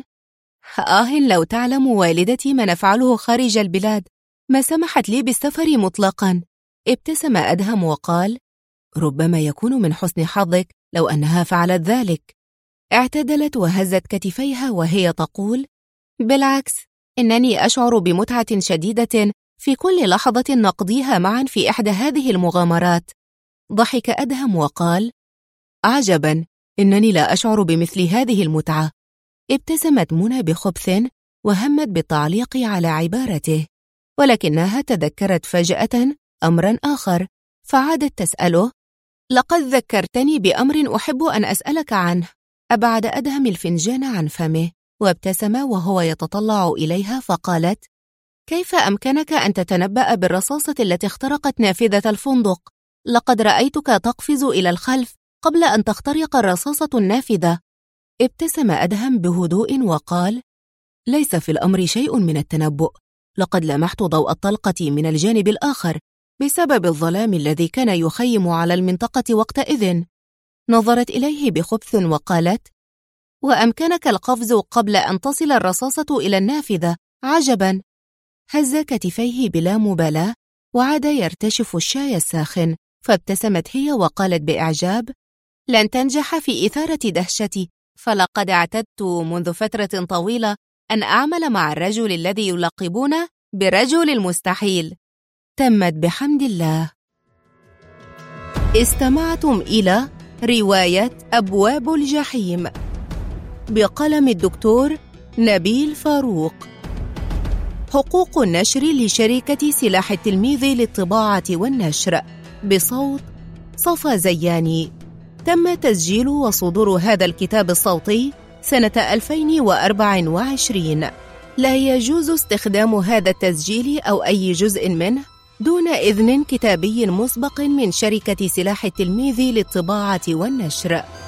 Speaker 1: لو تعلم والدتي ما نفعله خارج البلاد، ما سمحت لي بالسفر مطلقا. ابتسم أدهم وقال: ربما يكون من حسن حظك لو أنها فعلت ذلك. اعتدلت وهزت كتفيها وهي تقول: بالعكس، إنني أشعر بمتعة شديدة في كل لحظة نقضيها معا في إحدى هذه المغامرات. ضحك أدهم وقال: عجبا، إنني لا أشعر بمثل هذه المتعة. ابتسمت منى بخبث وهمت بالتعليق على عبارته، ولكنها تذكرت فجأة أمرا آخر فعادت تسأله: لقد ذكرتني بأمر أحب أن أسألك عنه. أبعد أدهم الفنجان عن فمه وابتسم وهو يتطلع إليها فقالت: كيف أمكنك أن تتنبأ بالرصاصة التي اخترقت نافذة الفندق؟ لقد رأيتك تقفز إلى الخلف قبل أن تخترق الرصاصة النافذة. ابتسم أدهم بهدوء وقال: ليس في الأمر شيء من التنبؤ، لقد لمحت ضوء الطلقة من الجانب الآخر بسبب الظلام الذي كان يخيم على المنطقة وقتئذ. نظرت إليه بخبث وقالت: وأمكنك القفز قبل أن تصل الرصاصة إلى النافذة، عجبا. هز كتفيه بلا مبالاة وعاد يرتشف الشاي الساخن، فابتسمت هي وقالت بإعجاب: لن تنجح في إثارة دهشتي، فلقد اعتدت منذ فترة طويلة أن أعمل مع الرجل الذي يلقبونه برجل المستحيل. تمت بحمد الله. استمعتم إلى رواية أبواب الجحيم بقلم الدكتور نبيل فاروق. حقوق النشر لشركة سلاح التلميذ للطباعة والنشر، بصوت صفا زياني. تم تسجيل وصدور هذا الكتاب الصوتي سنة 2024. لا يجوز استخدام هذا التسجيل أو أي جزء منه دون إذن كتابي مسبق من شركة سلاح التلميذ للطباعة والنشر.